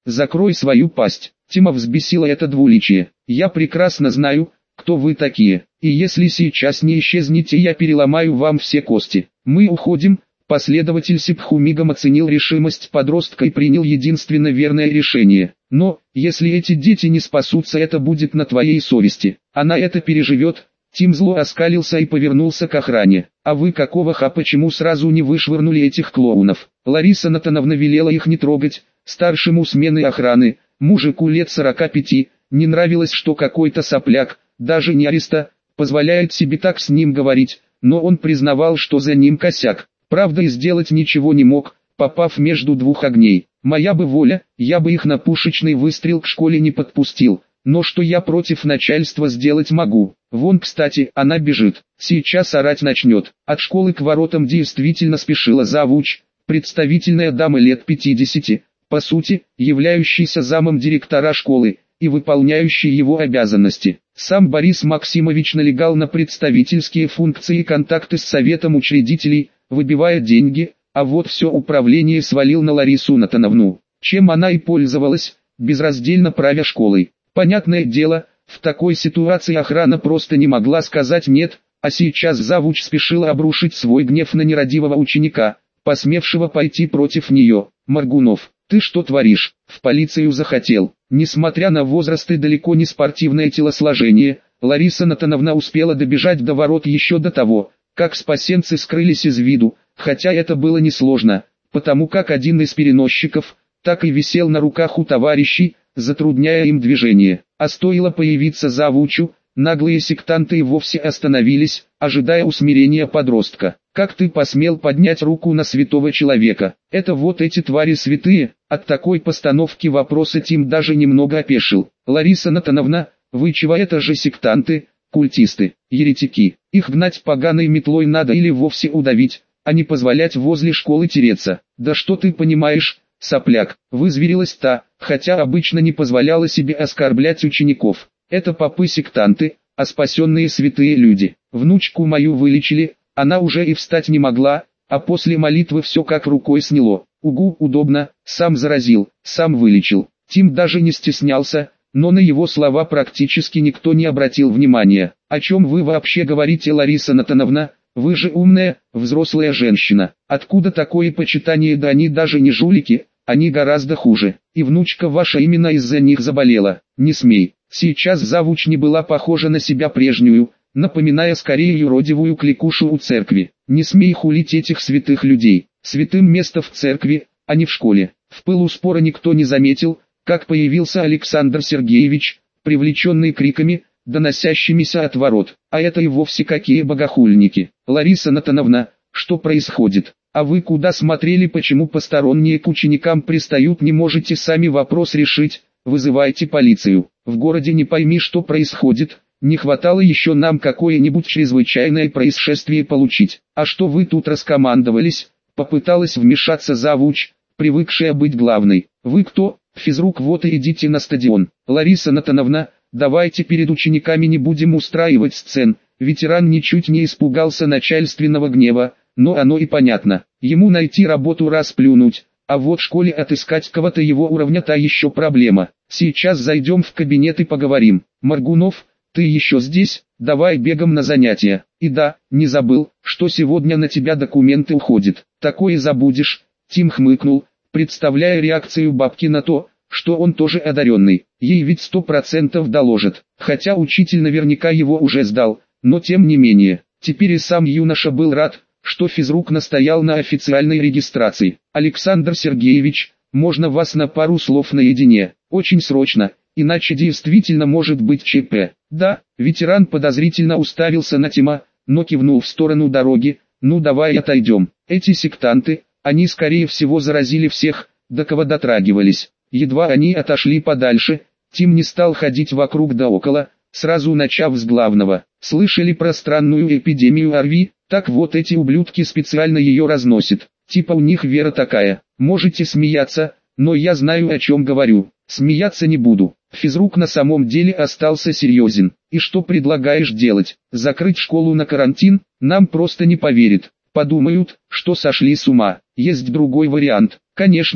закрой свою пасть. Тима взбесила это двуличие. Я прекрасно знаю, кто вы такие, и если сейчас не исчезнете, я переломаю вам все кости. Мы уходим. Последователь Сипху мигом оценил решимость подростка и принял единственно верное решение. Но, если эти дети не спасутся, это будет на твоей совести. Она это переживет. Тим зло оскалился и повернулся к охране. А вы какого почему сразу не вышвырнули этих клоунов? Лариса Натановна велела их не трогать. Старшему смены охраны, мужику лет 45, не нравилось, что какой-то сопляк, даже не ареста, позволяет себе так с ним говорить, но он признавал, что за ним косяк. Правда, и сделать ничего не мог, попав между двух огней. Моя бы воля, я бы их на пушечный выстрел к школе не подпустил, но что я против начальства сделать могу? Вон, кстати, она бежит, сейчас орать начнет. От школы к воротам действительно спешила завуч, представительная дама лет 50, по сути, являющийся замом директора школы и выполняющий его обязанности. Сам Борис Максимович налегал на представительские функции и контакты с советом учредителей, выбивая деньги, а вот все управление свалил на Ларису Натановну, чем она и пользовалась, безраздельно правя школой. Понятное дело, в такой ситуации охрана просто не могла сказать «нет», а сейчас завуч спешила обрушить свой гнев на нерадивого ученика, посмевшего пойти против нее. Моргунов, ты что творишь? В полицию захотел. Несмотря на возраст и далеко не спортивное телосложение, Лариса Натановна успела добежать до ворот еще до того, как спасенцы скрылись из виду, хотя это было несложно, потому как один из переносчиков так и висел на руках у товарищей, затрудняя им движение. А стоило появиться завучу, наглые сектанты и вовсе остановились, ожидая усмирения подростка. Как ты посмел поднять руку на святого человека? Это вот эти твари святые? От такой постановки вопроса Тим даже немного опешил. Лариса Натановна, вы чего, это же сектанты, культисты, еретики. Их гнать поганой метлой надо или вовсе удавить, а не позволять возле школы тереться. Да что ты понимаешь, сопляк, вызверилась та, хотя обычно не позволяла себе оскорблять учеников. Это попы-сектанты, а спасенные святые люди. Внучку мою вылечили, она уже и встать не могла, а после молитвы все как рукой сняло. Угу, удобно, сам заразил, сам вылечил. Тим даже не стеснялся, но на его слова практически никто не обратил внимания. О чем вы вообще говорите, Лариса Натановна? Вы же умная, взрослая женщина. Откуда такое почитание? Да они даже не жулики, они гораздо хуже. И внучка ваша именно из-за них заболела. Не смей. Сейчас завуч не была похожа на себя прежнюю, напоминая скорее юродивую кликушу у церкви. Не смей хулить этих святых людей. Святым место в церкви, а не в школе. В пылу спора никто не заметил, как появился Александр Сергеевич, привлеченный криками, доносящимися от ворот. А это и вовсе какие богохульники. Лариса Натановна, что происходит? А вы куда смотрели? Почему посторонние к ученикам пристают? Не можете сами вопрос решить? Вызывайте полицию. В городе не пойми, что происходит. Не хватало еще нам какое-нибудь чрезвычайное происшествие получить. А что вы тут раскомандовались? Попыталась вмешаться завуч, привыкшая быть главной. Вы кто? Физрук, вот и идите на стадион. Лариса Натановна, давайте перед учениками не будем устраивать сцен. Ветеран ничуть не испугался начальственного гнева, но оно и понятно. Ему найти работу расплюнуть, а вот в школе отыскать кого-то его уровня та еще проблема. Сейчас зайдем в кабинет и поговорим. Моргунов, ты еще здесь? Давай бегом на занятия. И да, не забыл, что сегодня на тебя документы уходят. Такое забудешь. Тим хмыкнул, представляя реакцию бабки на то, что он тоже одаренный. Ей ведь 100% доложат. Хотя учитель наверняка его уже сдал, но тем не менее. Теперь и сам юноша был рад, что физрук настоял на официальной регистрации. Александр Сергеевич, можно вас на пару слов наедине? Очень срочно, иначе действительно может быть ЧП. Да, ветеран подозрительно уставился на Тима, но кивнул в сторону дороги. Ну давай отойдем. Эти сектанты, они скорее всего заразили всех, до кого дотрагивались. Едва они отошли подальше, Тим не стал ходить вокруг да около, сразу начав с главного. Слышали про странную эпидемию ОРВИ? Так вот эти ублюдки специально ее разносят. Типа у них вера такая. Можете смеяться, но я знаю, о чем говорю. Смеяться не буду. Физрук на самом деле остался серьезен. И что предлагаешь делать? Закрыть школу на карантин? Нам просто не поверят. Подумают, что сошли с ума. Есть другой вариант. Конечно,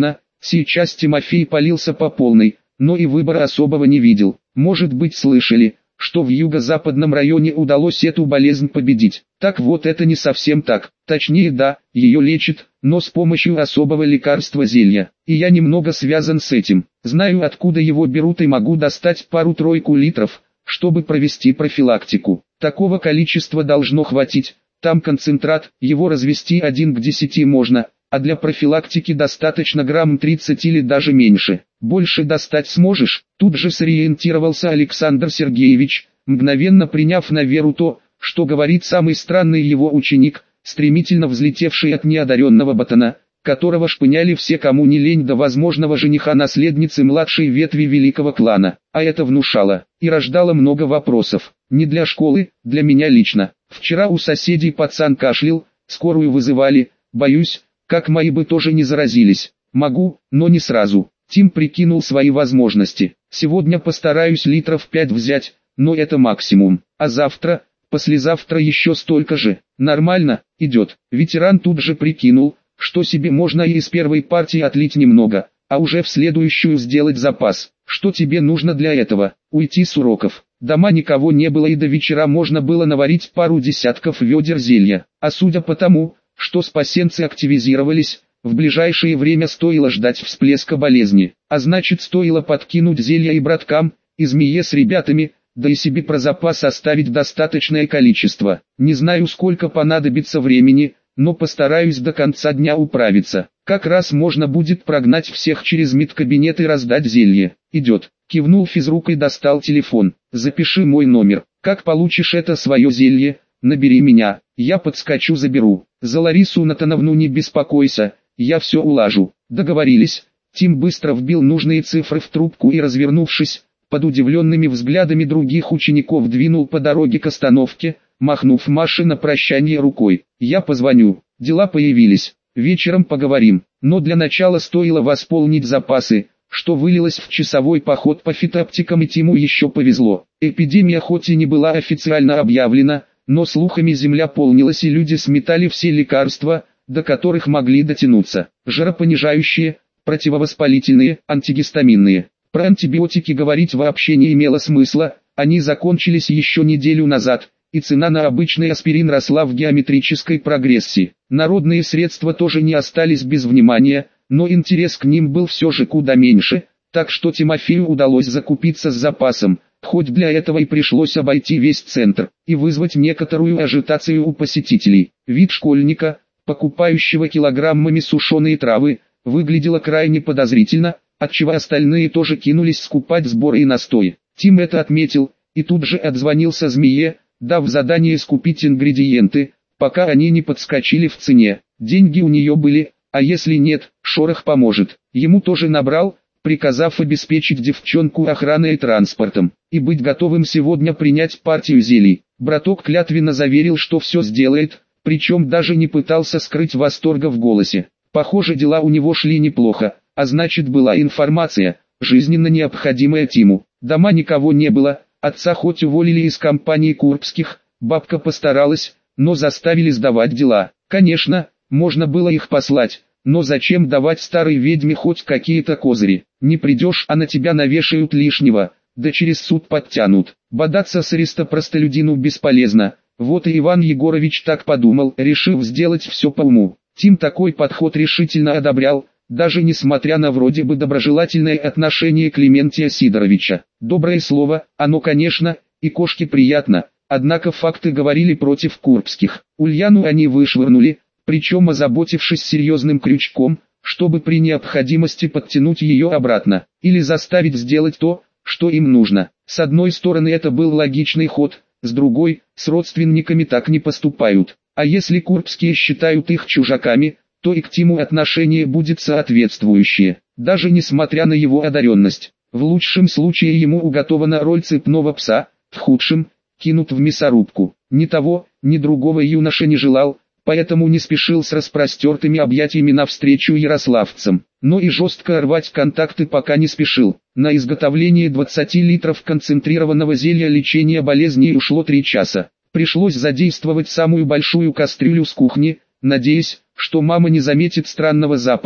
Сейчас Тимофей палился по полной, но и выбора особого не видел. Может быть, слышали, что в юго-западном районе удалось эту болезнь победить. Так вот, это не совсем так. Точнее, да, ее лечат, но с помощью особого лекарства зелья. И я немного связан с этим. Знаю, откуда его берут, и могу достать пару-тройку литров, чтобы провести профилактику. Такого количества должно хватить. Там концентрат, его развести 1 к 10 можно, а для профилактики достаточно грамм 30 или даже меньше. Больше достать сможешь? Тут же сориентировался Александр Сергеевич, мгновенно приняв на веру то, что говорит самый странный его ученик, стремительно взлетевший от неодаренного ботана, которого шпыняли все, кому не лень, до возможного жениха наследницы младшей ветви великого клана. А это внушало и рождало много вопросов. Не для школы, для меня лично. Вчера у соседей пацан кашлял, скорую вызывали, боюсь, как мои бы тоже не заразились. Могу, но не сразу. Тим прикинул свои возможности. Сегодня постараюсь литров 5 взять, но это максимум. А завтра, послезавтра еще столько же. Нормально, идет. Ветеран тут же прикинул, что себе можно и из первой партии отлить немного, а уже в следующую сделать запас. Что тебе нужно для этого? Уйти с уроков. Дома никого не было, и до вечера можно было наварить пару десятков ведер зелья. А судя по тому, что спасенцы активизировались, в ближайшее время стоило ждать всплеска болезни. А значит, стоило подкинуть зелья и браткам, и змее с ребятами, да и себе про запас оставить достаточное количество. Не знаю, сколько понадобится времени, но постараюсь до конца дня управиться. Как раз можно будет прогнать всех через медкабинет и раздать зелье. Идет. Кивнул физрук и достал телефон. Запиши мой номер. Как получишь это свое зелье, набери меня, я подскочу, заберу. За Ларису Натановну не беспокойся, я все улажу. Договорились. Тим быстро вбил нужные цифры в трубку и, развернувшись, под удивленными взглядами других учеников двинул по дороге к остановке, махнув Маше на прощание рукой. Я позвоню, дела появились, вечером поговорим. Но для начала стоило восполнить запасы, что вылилось в часовой поход по фитоптикам, и Тиму еще повезло. Эпидемия хоть и не была официально объявлена, но слухами земля полнилась, и люди сметали все лекарства, до которых могли дотянуться. Жаропонижающие, противовоспалительные, антигистаминные. Про антибиотики говорить вообще не имело смысла, они закончились еще неделю назад, и цена на обычный аспирин росла в геометрической прогрессии. Народные средства тоже не остались без внимания, но интерес к ним был все же куда меньше, так что Тимофею удалось закупиться с запасом, хоть для этого и пришлось обойти весь центр, и вызвать некоторую ажитацию у посетителей. Вид школьника, покупающего килограммами сушеные травы, выглядело крайне подозрительно, отчего остальные тоже кинулись скупать сборы и настой. Тим это отметил, и тут же отзвонился змее, дав задание скупить ингредиенты, пока они не подскочили в цене. Деньги у нее были, а если нет, Шорох поможет. Ему тоже набрал, приказав обеспечить девчонку охраной и транспортом, и быть готовым сегодня принять партию зелий. Браток клятвенно заверил, что все сделает, причем даже не пытался скрыть восторга в голосе. Похоже, дела у него шли неплохо, а значит, была информация, жизненно необходимая Тиму. Дома никого не было, отца хоть уволили из компании Курбских, бабка постаралась, но заставили сдавать дела. Конечно, можно было их послать, но зачем давать старой ведьме хоть какие-то козыри? Не придешь, а на тебя навешают лишнего, да через суд подтянут. Бодаться с аристопростолюдину бесполезно. Вот и Иван Егорович так подумал, решив сделать все по уму. Тим такой подход решительно одобрял, даже несмотря на вроде бы доброжелательное отношение Клементия Сидоровича. Доброе слово, оно, конечно, и кошке приятно, однако факты говорили против Курбских. Ульяну они вышвырнули, причем озаботившись серьезным крючком, чтобы при необходимости подтянуть ее обратно, или заставить сделать то, что им нужно. С одной стороны, это был логичный ход, с другой, с родственниками так не поступают. А если Курбские считают их чужаками, то и к Тиму отношение будет соответствующее, даже несмотря на его одаренность. В лучшем случае ему уготована роль цепного пса, в худшем – кинут в мясорубку. Ни того, ни другого юноша не желал, поэтому не спешил с распростертыми объятиями навстречу ярославцам. Но и жестко рвать контакты пока не спешил. На изготовление 20 литров концентрированного зелья лечения болезней ушло 3 часа. Пришлось задействовать самую большую кастрюлю с кухни, надеясь, что мама не заметит странного запаха,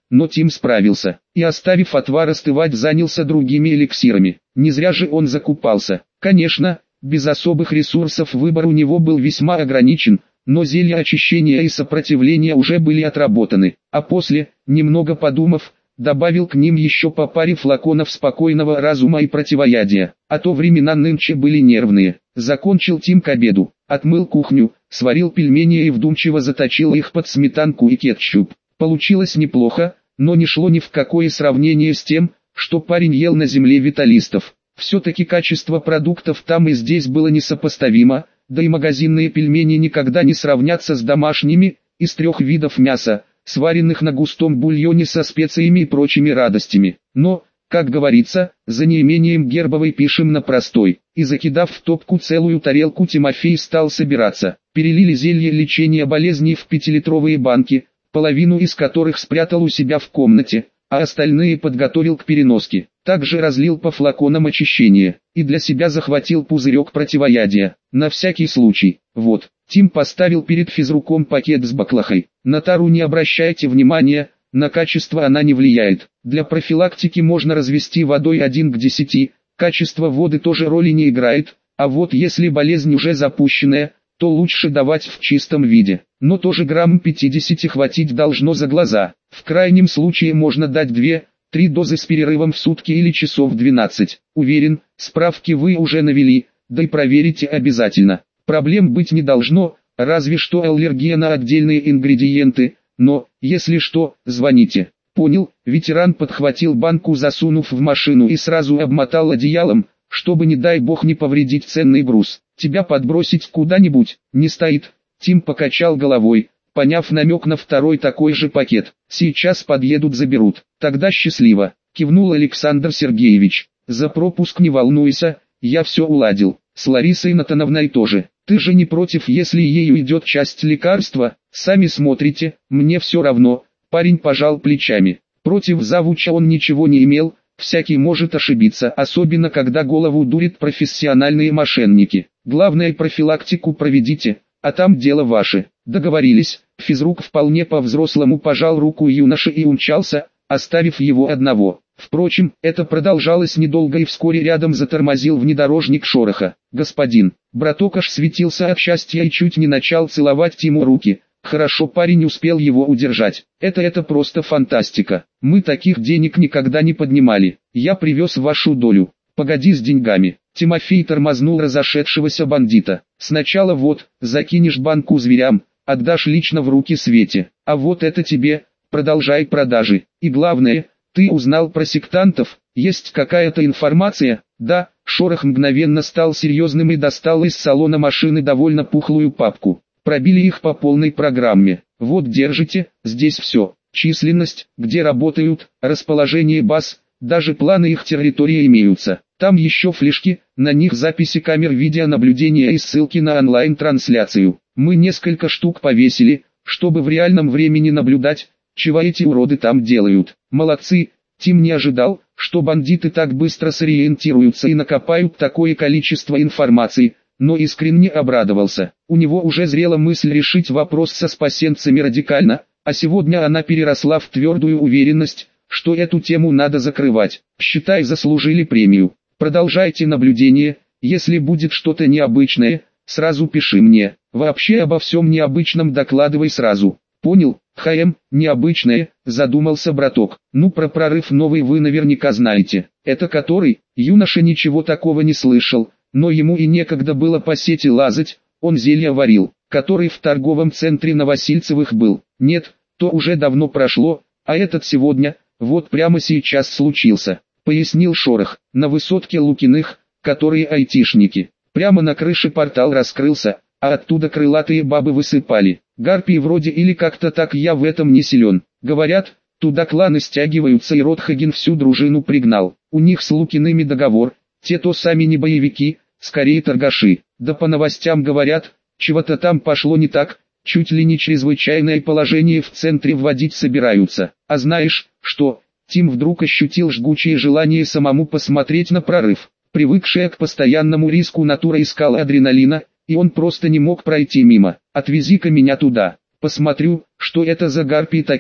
но Тим справился, и оставив отвар остывать, занялся другими эликсирами. Не зря же он закупался. Конечно, без особых ресурсов выбор у него был весьма ограничен, но зелья очищения и сопротивления уже были отработаны, а после, немного подумав, добавил к ним еще по паре флаконов спокойного разума и противоядия, а то времена нынче были нервные. Закончил Тим к обеду, отмыл кухню, сварил пельмени и вдумчиво заточил их под сметанку и кетчуп. Получилось неплохо, но не шло ни в какое сравнение с тем, что парень ел на земле виталистов. Все-таки качество продуктов там и здесь было несопоставимо, да и магазинные пельмени никогда не сравнятся с домашними, из 3 видов мяса, сваренных на густом бульоне со специями и прочими радостями. Но, как говорится, за неимением гербовой пишем на простой. И закидав в топку целую тарелку, Тимофей стал собираться. Перелили зелье лечения болезней в 5-литровые банки, половину из которых спрятал у себя в комнате, а остальные подготовил к переноске. Также разлил по флаконам очищения, и для себя захватил пузырек противоядия, на всякий случай. Вот, Тим поставил перед физруком пакет с баклахой. На тару не обращайте внимания, на качество она не влияет. Для профилактики можно развести водой 1 к 10, качество воды тоже роли не играет, а вот если болезнь уже запущенная, то лучше давать в чистом виде. Но тоже грамм 50 хватить должно за глаза. В крайнем случае можно дать 2-3 дозы с перерывом в сутки или часов 12. Уверен, справки вы уже навели, да и проверите обязательно. Проблем быть не должно, разве что аллергия на отдельные ингредиенты, но, если что, звоните. Понял, ветеран подхватил банку, засунув в машину, и сразу обмотал одеялом, чтобы не дай бог не повредить ценный груз. Тебя подбросить куда-нибудь не стоит. Тим покачал головой, поняв намек на второй такой же пакет. Сейчас подъедут, заберут. Тогда счастливо, кивнул Александр Сергеевич. За пропуск не волнуйся, я все уладил. С Ларисой Натановной тоже. Ты же не против, если ею идет часть лекарства? Сами смотрите, мне все равно. Парень пожал плечами. Против завуча он ничего не имел. Всякий может ошибиться, особенно когда голову дурят профессиональные мошенники. Главное, профилактику проведите, а там дело ваше. Договорились. Физрук вполне по-взрослому пожал руку юноше и умчался, оставив его одного. Впрочем, это продолжалось недолго, и вскоре рядом затормозил внедорожник Шороха. Господин, браток аж светился от счастья и чуть не начал целовать Тиму руки. Хорошо парень успел его удержать. Это просто фантастика. Мы таких денег никогда не поднимали. Я привез вашу долю. Погоди с деньгами. Тимофей тормознул разошедшегося бандита. Сначала вот, закинешь банку зверям, отдашь лично в руки Свете. А вот это тебе, продолжай продажи. И главное, ты узнал про сектантов? Есть какая-то информация? Да. Шорох мгновенно стал серьезным и достал из салона машины довольно пухлую папку. Пробили их по полной программе. Вот держите, здесь все. Численность, где работают, расположение баз, даже планы их территории имеются. Там еще флешки, на них записи камер видеонаблюдения и ссылки на онлайн-трансляцию. Мы несколько штук повесили, чтобы в реальном времени наблюдать, чего эти уроды там делают. Молодцы. Тим не ожидал, что бандиты так быстро сориентируются и накопают такое количество информации, но искренне обрадовался. У него уже зрела мысль решить вопрос со спасенцами радикально, а сегодня она переросла в твердую уверенность, что эту тему надо закрывать. Считай, заслужили премию. Продолжайте наблюдение, если будет что-то необычное, сразу пиши мне. Вообще обо всем необычном докладывай сразу. Понял? Необычное, задумался браток. Ну, про прорыв новый вы наверняка знаете. Это который? Юноша ничего такого не слышал. Но ему и некогда было по сети лазать, он зелья варил, который в торговом центре Новосильцевых был. Нет, то уже давно прошло, а этот сегодня, вот прямо сейчас случился, пояснил Шорох. На высотке Лукиных, которые айтишники, прямо на крыше портал раскрылся, а оттуда крылатые бабы высыпали. Гарпии вроде или как-то так, я в этом не силен. Говорят, туда кланы стягиваются, и Ротхаген всю дружину пригнал. У них с Лукиными договор, те то сами не боевики, скорее торгаши. Да по новостям говорят, чего-то там пошло не так, чуть ли не чрезвычайное положение в центре вводить собираются. А знаешь, что? Тим вдруг ощутил жгучее желание самому посмотреть на прорыв. Привыкшая к постоянному риску натура искала адреналина, и он просто не мог пройти мимо. Отвези-ка меня туда, посмотрю, что это за гарпии такие.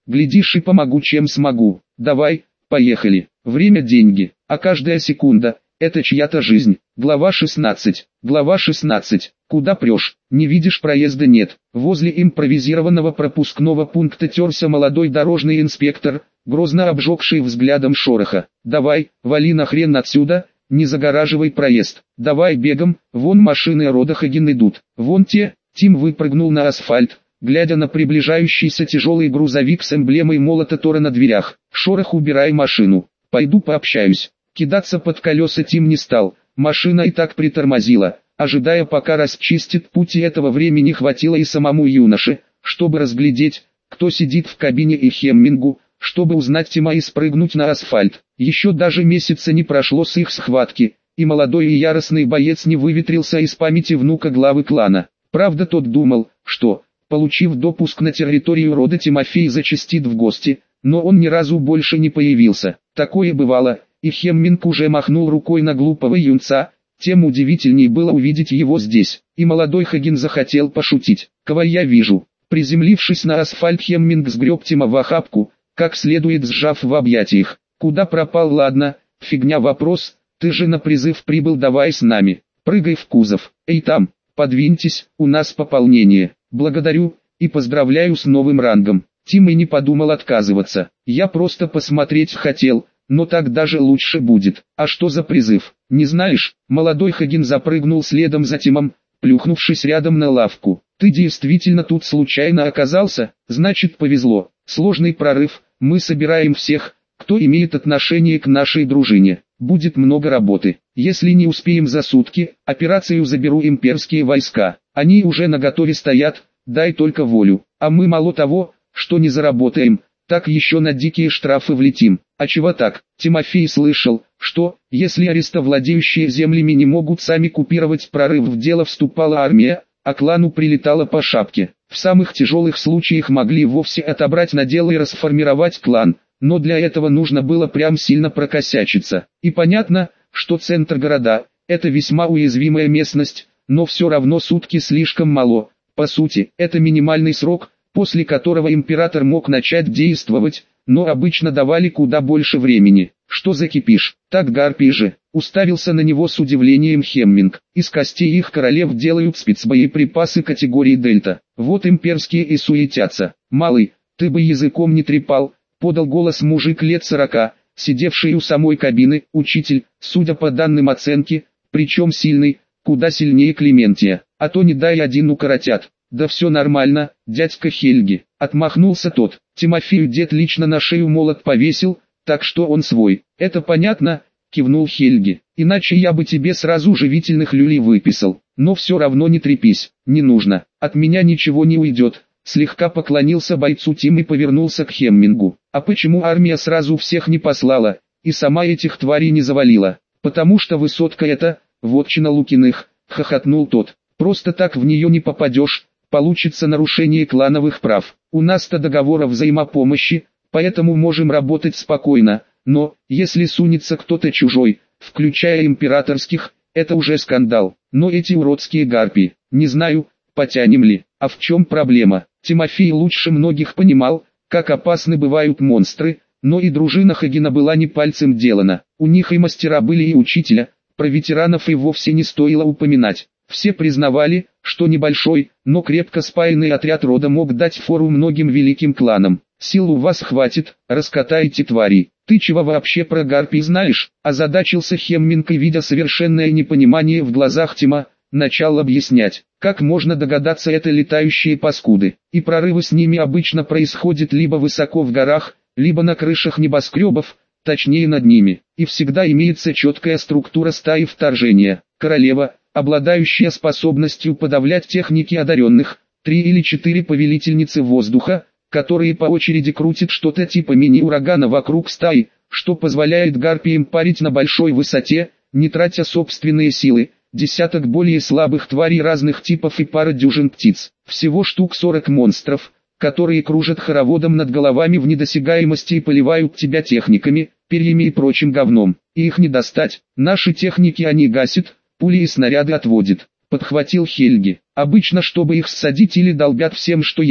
Глядишь и помогу чем смогу. Давай, поехали. Время – деньги, а каждая секунда – это чья-то жизнь. Глава 16. Глава 16. Куда прешь? Не видишь, проезда нет. Возле импровизированного пропускного пункта терся молодой дорожный инспектор, грозно обжегший взглядом Шороха. Давай, вали нахрен отсюда, не загораживай проезд. Давай бегом, вон машины рода Хаген идут. Вон те. Тим выпрыгнул на асфальт, глядя на приближающийся тяжелый грузовик с эмблемой молота Тора на дверях. Шорох, убирай машину. Пойду пообщаюсь. Кидаться под колеса Тим не стал, машина и так притормозила, ожидая пока расчистит путь, и этого времени хватило и самому юноше, чтобы разглядеть, кто сидит в кабине, и Хеммингу, чтобы узнать Тима и спрыгнуть на асфальт. Еще даже месяца не прошло с их схватки, и молодой и яростный боец не выветрился из памяти внука главы клана. Правда, тот думал, что, получив допуск на территорию рода, Тимофей зачастит в гости, но он ни разу больше не появился. Такое бывало, и Хемминг уже махнул рукой на глупого юнца, тем удивительней было увидеть его здесь, и молодой Хаген захотел пошутить. «Кого я вижу?» Приземлившись на асфальт, Хемминг сгреб Тима в охапку, как следует сжав в объятиях. «Куда пропал? Ладно, фигня вопрос, ты же на призыв прибыл, давай с нами, прыгай в кузов. Эй там, подвиньтесь, у нас пополнение. Благодарю, и поздравляю с новым рангом». Тим и не подумал отказываться. «Я просто посмотреть хотел, но так даже лучше будет. А что за призыв, не знаешь?» Молодой Хаген запрыгнул следом за Тимом, плюхнувшись рядом на лавку. «Ты действительно тут случайно оказался? Значит, повезло. Сложный прорыв, мы собираем всех, кто имеет отношение к нашей дружине. Будет много работы. Если не успеем за сутки, операцию заберу имперские войска. Они уже наготове стоят, дай только волю. А мы мало того, что не заработаем, так еще на дикие штрафы влетим». «А чего так?» Тимофей слышал, что, если арестовладеющие землями не могут сами купировать прорыв, в дело вступала армия, а клану прилетало по шапке. В самых тяжелых случаях могли вовсе отобрать надел и расформировать клан, но для этого нужно было прям сильно прокосячиться. И понятно, что центр города – это весьма уязвимая местность, но все равно сутки слишком мало. По сути, это минимальный срок, после которого император мог начать действовать, но обычно давали куда больше времени. «Что за кипиш? Так гарпии же!» Уставился на него с удивлением Хемминг. «Из костей их королев делают спецбоеприпасы категории Дельта. Вот имперские и суетятся. Малый, ты бы языком не трепал», подал голос мужик лет 40, сидевший у самой кабины. «Учитель, судя по данным оценки, причем сильный, куда сильнее Клементия, а то не дай один укоротят». «Да все нормально, дядька Хельги», отмахнулся тот. «Тимофею дед лично на шею молот повесил, так что он свой». «Это понятно», кивнул Хельги. «Иначе я бы тебе сразу живительных люлей выписал. Но все равно не трепись, не нужно, от меня ничего не уйдет». Слегка поклонился бойцу Тим и повернулся к Хеммингу. «А почему армия сразу всех не послала, и сама этих тварей не завалила?» «Потому что высотка это, вотчина Лукиных», хохотнул тот. «Просто так в нее не попадешь. Получится нарушение клановых прав. У нас-то договор о взаимопомощи, поэтому можем работать спокойно, но, если сунется кто-то чужой, включая императорских, это уже скандал. Но эти уродские гарпии, не знаю, потянем ли». «А в чем проблема?» Тимофей лучше многих понимал, как опасны бывают монстры, но и дружина Хагена была не пальцем делана. У них и мастера были, и учителя, про ветеранов и вовсе не стоило упоминать. Все признавали, что небольшой, но крепко спаянный отряд рода мог дать фору многим великим кланам. «Сил у вас хватит, раскатайте тварей». «Ты чего вообще про гарпий знаешь?» Озадачился Хемминг, и, видя совершенное непонимание в глазах Тима, начал объяснять. «Как можно догадаться, это летающие паскуды, и прорывы с ними обычно происходят либо высоко в горах, либо на крышах небоскребов, точнее над ними, и всегда имеется четкая структура стаи вторжения. Королева, обладающая способностью подавлять техники одаренных, 3 или 4 повелительницы воздуха, которые по очереди крутят что-то типа мини-урагана вокруг стаи, что позволяет гарпиям парить на большой высоте, не тратя собственные силы, десяток более слабых тварей разных типов и пара дюжин птиц. Всего штук 40 монстров, которые кружат хороводом над головами в недосягаемости и поливают тебя техниками, перьями и прочим говном. И их не достать. Наши техники они гасят, пули и снаряды отводят», подхватил Хельги. «Обычно, чтобы их ссадить, или долбят всем, что есть,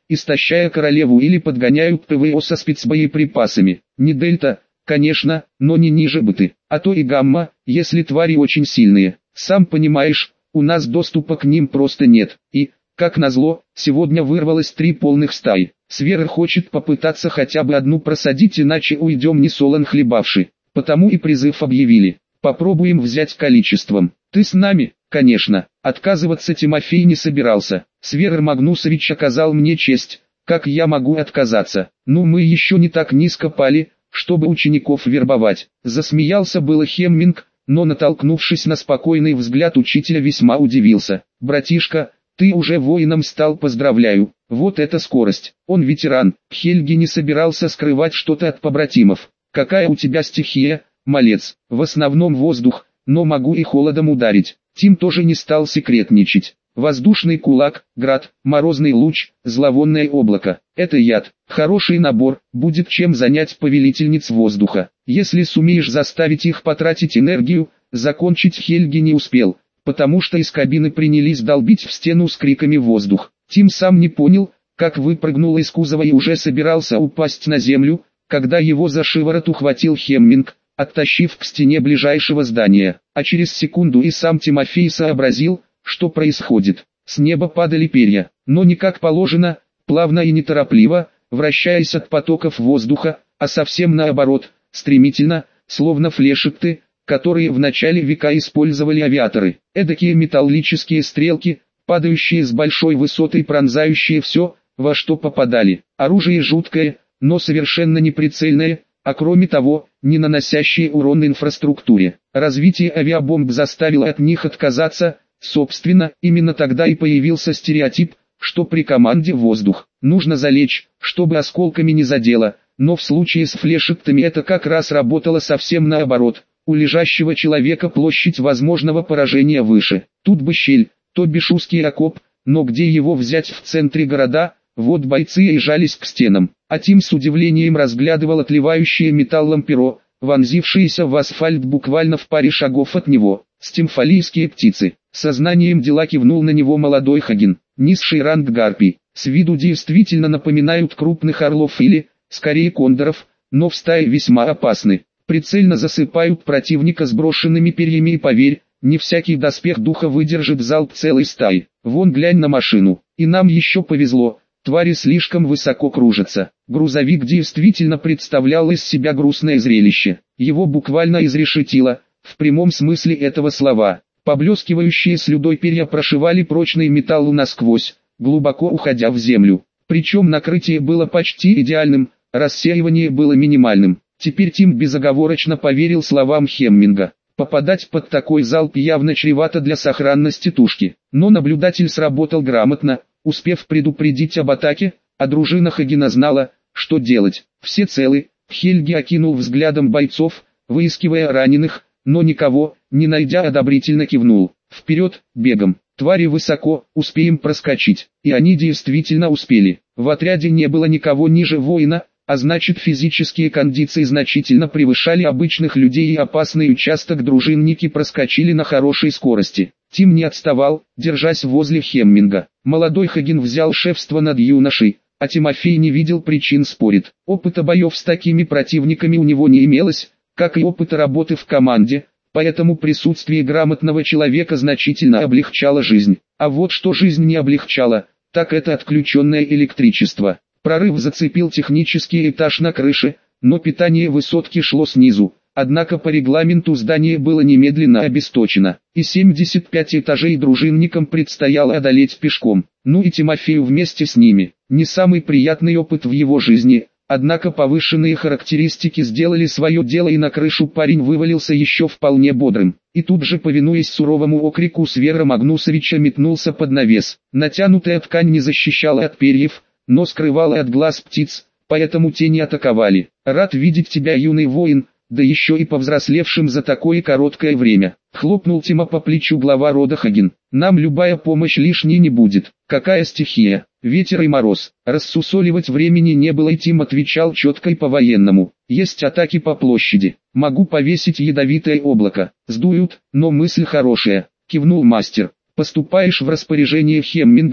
истощая королеву, или подгоняют ПВО со спецбоеприпасами. Не дельта, конечно, но не ниже беты, а то и гамма, если твари очень сильные. Сам понимаешь, у нас доступа к ним просто нет. И, как назло, сегодня вырвалось 3 полных стаи. Свера хочет попытаться хотя бы одну просадить, иначе уйдем не солон хлебавши. Потому и призыв объявили. Попробуем взять количеством. Ты с нами? Конечно. Отказываться Тимофей не собирался. Свер Магнусович оказал мне честь. Как я могу отказаться? Ну, мы еще не так низко пали, чтобы учеников вербовать. Засмеялся было Хемминг, но, натолкнувшись на спокойный взгляд учителя, весьма удивился. Братишка, ты уже воином стал, поздравляю. Вот это скорость. Он ветеран. Хельги не собирался скрывать что-то от побратимов. Какая у тебя стихия, малец? В основном воздух, но могу и холодом ударить. Тим тоже не стал секретничать. Воздушный кулак, град, морозный луч, зловонное облако. Это яд. Хороший набор, будет чем занять повелительниц воздуха. Если сумеешь заставить их потратить энергию, закончить Хельги не успел, потому что из кабины принялись долбить в стену с криками воздух. Тим сам не понял, как выпрыгнул из кузова и уже собирался упасть на землю, когда его за шиворот ухватил Хемминг, оттащив к стене ближайшего здания. А через секунду и сам Тимофей сообразил, что происходит. С неба падали перья, но не как положено, плавно и неторопливо, вращаясь от потоков воздуха, а совсем наоборот, стремительно, словно флешекты, которые в начале века использовали авиаторы. Эдакие металлические стрелки, падающие с большой высоты и пронзающие все, во что попадали. Оружие жуткое, но совершенно неприцельное, а кроме того, не наносящие урон инфраструктуре. Развитие авиабомб заставило от них отказаться. Собственно, именно тогда и появился стереотип, что при команде «воздух» нужно залечь, чтобы осколками не задело, но в случае с флешектами это как раз работало совсем наоборот. У лежащего человека площадь возможного поражения выше. Тут бы щель, то бишь узкий окоп, но где его взять в центре города? Вот бойцы и жались к стенам, а Тим с удивлением разглядывал отливающее металлом перо, вонзившееся в асфальт буквально в паре шагов от него. Стимфалийские птицы. Сознанием дела кивнул на него молодой Хаген. Низший ранг гарпий. С виду действительно напоминают крупных орлов или, скорее, кондоров, но в стае весьма опасны. Прицельно засыпают противника сброшенными перьями, и поверь, не всякий доспех духа выдержит залп целой стаи. Вон глянь на машину. И нам еще повезло. Твари слишком высоко кружатся. Грузовик действительно представлял из себя грустное зрелище. Его буквально изрешетило, в прямом смысле этого слова. Поблескивающие слюдой перья прошивали прочный металл насквозь, глубоко уходя в землю. Причем накрытие было почти идеальным, рассеивание было минимальным. Теперь Тим безоговорочно поверил словам Хемминга. Попадать под такой залп явно чревато для сохранности тушки. Но наблюдатель сработал грамотно, успев предупредить об атаке, а дружина Хагена знала, что делать. Все целы. Хельги окинул взглядом бойцов, выискивая раненых, но никого, не найдя, одобрительно кивнул. Вперед, бегом. Твари высоко, успеем проскочить. И они действительно успели. В отряде не было никого ниже воина, а значит физические кондиции значительно превышали обычных людей, и опасный участок дружинники проскочили на хорошей скорости. Тим не отставал, держась возле Хемминга. Молодой Хаген взял шефство над юношей, а Тимофей не видел причин спорить. Опыта боев с такими противниками у него не имелось, как и опыта работы в команде, поэтому присутствие грамотного человека значительно облегчало жизнь. А вот что жизнь не облегчала, так это отключенное электричество. Прорыв зацепил технический этаж на крыше, но питание высотки шло снизу, однако по регламенту здание было немедленно обесточено, и 75 этажей дружинникам предстояло одолеть пешком. Ну и Тимофею вместе с ними. Не самый приятный опыт в его жизни. Однако повышенные характеристики сделали свое дело, и на крышу парень вывалился еще вполне бодрым. И тут же, повинуясь суровому окрику Свера Магнусовича, метнулся под навес. Натянутая ткань не защищала от перьев, но скрывала от глаз птиц, поэтому тени атаковали. «Рад видеть тебя, юный воин, да еще и повзрослевшим за такое короткое время», — хлопнул Тима по плечу глава рода Хаген. «Нам любая помощь лишней не будет. Какая стихия? Ветер и мороз». Рассусоливать времени не было, и Тим отвечал четко и по-военному. «Есть атаки по площади. Могу повесить ядовитое облако. Сдуют, но мысль хорошая», — кивнул мастер. «Поступаешь в распоряжение Хемминга,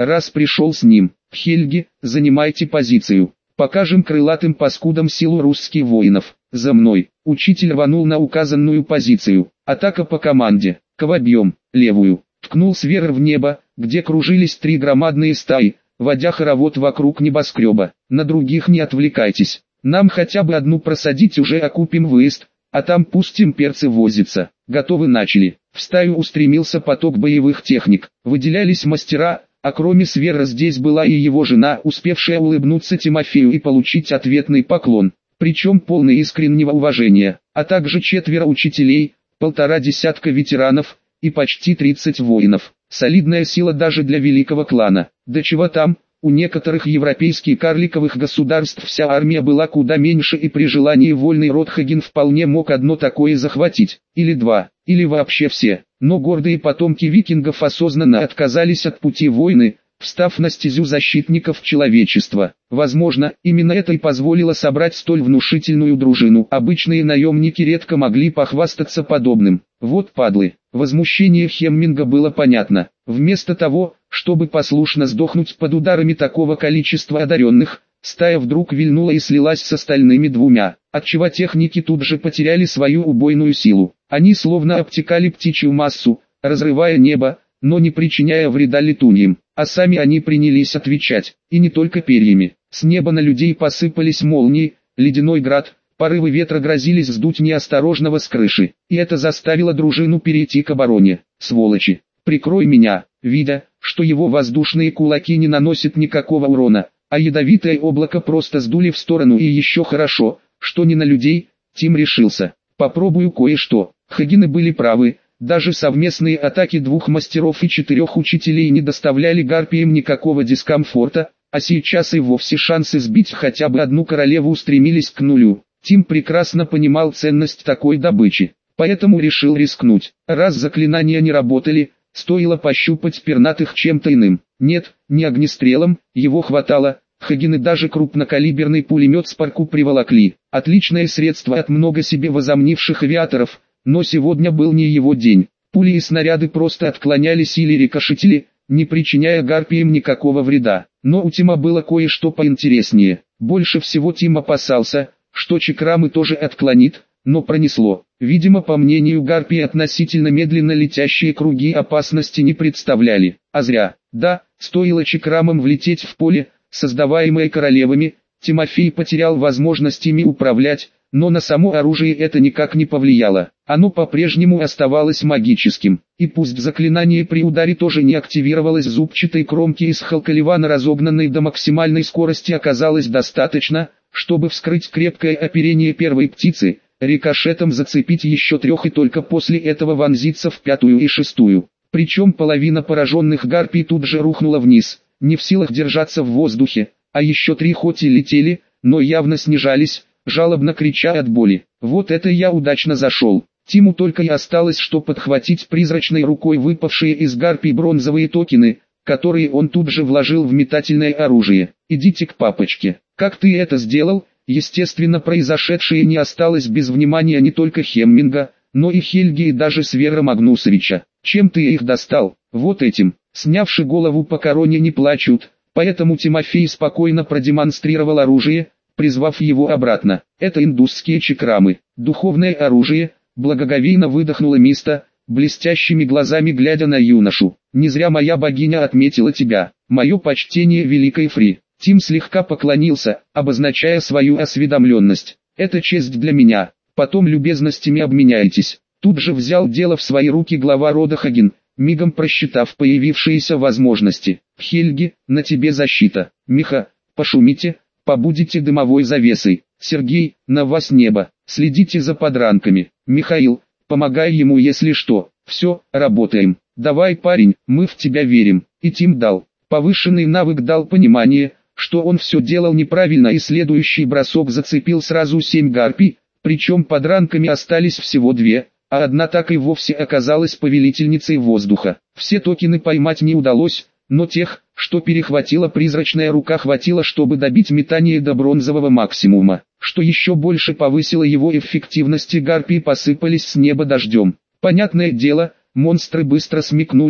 раз пришел с ним. Хельги, занимайте позицию. Покажем крылатым паскудам силу русских воинов. За мной. Учитель рванул на указанную позицию. Атака по команде. Ковобьем. Левую. Ткнул сверху в небо, где кружились 3 громадные стаи, водя хоровод вокруг небоскреба. На других не отвлекайтесь. Нам хотя бы одну просадить, уже окупим выезд, а там пустим перцы возиться. Готовы, начали. В стаю устремился поток боевых техник. Выделялись мастера, а кроме Свера здесь была и его жена, успевшая улыбнуться Тимофею и получить ответный поклон, причем полный искреннего уважения, а также 4 учителей, 1,5 десятка ветеранов и почти 30 воинов. Солидная сила даже для великого клана. Да чего там, у некоторых европейских карликовых государств вся армия была куда меньше, и при желании вольный род Хаген вполне мог одно такое захватить, или 2, или вообще все. Но гордые потомки викингов осознанно отказались от пути войны, встав на стезю защитников человечества. Возможно, именно это и позволило собрать столь внушительную дружину. Обычные наемники редко могли похвастаться подобным. Вот падлы. Возмущение Хемминга было понятно. Вместо того, чтобы послушно сдохнуть под ударами такого количества одаренных, стая вдруг вильнула и слилась с остальными 2, отчего техники тут же потеряли свою убойную силу. Они словно обтекали птичью массу, разрывая небо, но не причиняя вреда летуньям, а сами они принялись отвечать, и не только перьями. С неба на людей посыпались молнии, ледяной град, порывы ветра грозились сдуть неосторожного с крыши, и это заставило дружину перейти к обороне. Сволочи, прикрой меня. Видя, что его воздушные кулаки не наносят никакого урона, а ядовитое облако просто сдули в сторону, и еще хорошо, что не на людей, Тим решился. Попробую кое-что. Хагены были правы. Даже совместные атаки 2 мастеров и 4 учителей не доставляли гарпиям никакого дискомфорта, а сейчас и вовсе шансы сбить хотя бы одну королеву устремились к нулю. Тим прекрасно понимал ценность такой добычи, поэтому решил рискнуть. Раз заклинания не работали, стоило пощупать пернатых чем-то иным. Нет, не огнестрелом, его хватало. Хагены даже крупнокалиберный пулемет Спарку приволокли. Отличное средство от много себе возомнивших авиаторов. Но сегодня был не его день. Пули и снаряды просто отклонялись или рикошетили, не причиняя гарпиям никакого вреда. Но у Тима было кое-что поинтереснее. Больше всего Тим опасался, что чакрамы тоже отклонит, но пронесло. Видимо, по мнению гарпии, относительно медленно летящие круги опасности не представляли. А зря. Да, стоило чакрамам влететь в поле, создаваемое королевами, Тимофей потерял возможность ими управлять, но на само оружие это никак не повлияло. Оно по-прежнему оставалось магическим, и пусть заклинание при ударе тоже не активировалось, зубчатой кромки из халкаливана, разогнанной до максимальной скорости, оказалось достаточно, чтобы вскрыть крепкое оперение первой птицы, рикошетом зацепить еще 3 и только после этого вонзиться в 5-ю и 6-ю. Причем половина пораженных гарпий тут же рухнула вниз, не в силах держаться в воздухе, а еще 3 хоть и летели, но явно снижались, жалобно крича от боли. Вот это я удачно зашел. Тиму только и осталось что подхватить призрачной рукой выпавшие из гарпий бронзовые токены, которые он тут же вложил в метательное оружие. «Идите к папочке». «Как ты это сделал?» Естественно, произошедшее не осталось без внимания не только Хемминга, но и Хельги и даже Свера Магнусовича. «Чем ты их достал?» «Вот этим». Снявши голову по короне не плачут, поэтому Тимофей спокойно продемонстрировал оружие, призвав его обратно. «Это индусские чакрамы, духовное оружие», благоговейно выдохнула Миста, блестящими глазами глядя на юношу. «Не зря моя богиня отметила тебя. Мое почтение, великой Фри». Тим слегка поклонился, обозначая свою осведомленность. «Это честь для меня, потом любезностями обменяйтесь». Тут же взял дело в свои руки глава рода Хаген, мигом просчитав появившиеся возможности. «Хельги, на тебе защита. Миха, пошумите, побудете дымовой завесой. Сергей, на вас небо, следите за подранками. Михаил, помогай ему если что. Все, работаем. Давай, парень, мы в тебя верим». И Тим дал. Повышенный навык дал понимание, что он все делал неправильно, и следующий бросок зацепил сразу 7 гарпий, причем подранками остались всего 2, а одна так и вовсе оказалась повелительницей воздуха. Все токены поймать не удалось, но тех, что перехватила призрачная рука, хватило, чтобы добить метание до бронзового максимума. Что еще больше повысило его эффективность, и гарпии посыпались с неба дождем. Понятное дело, монстры быстро смекнули,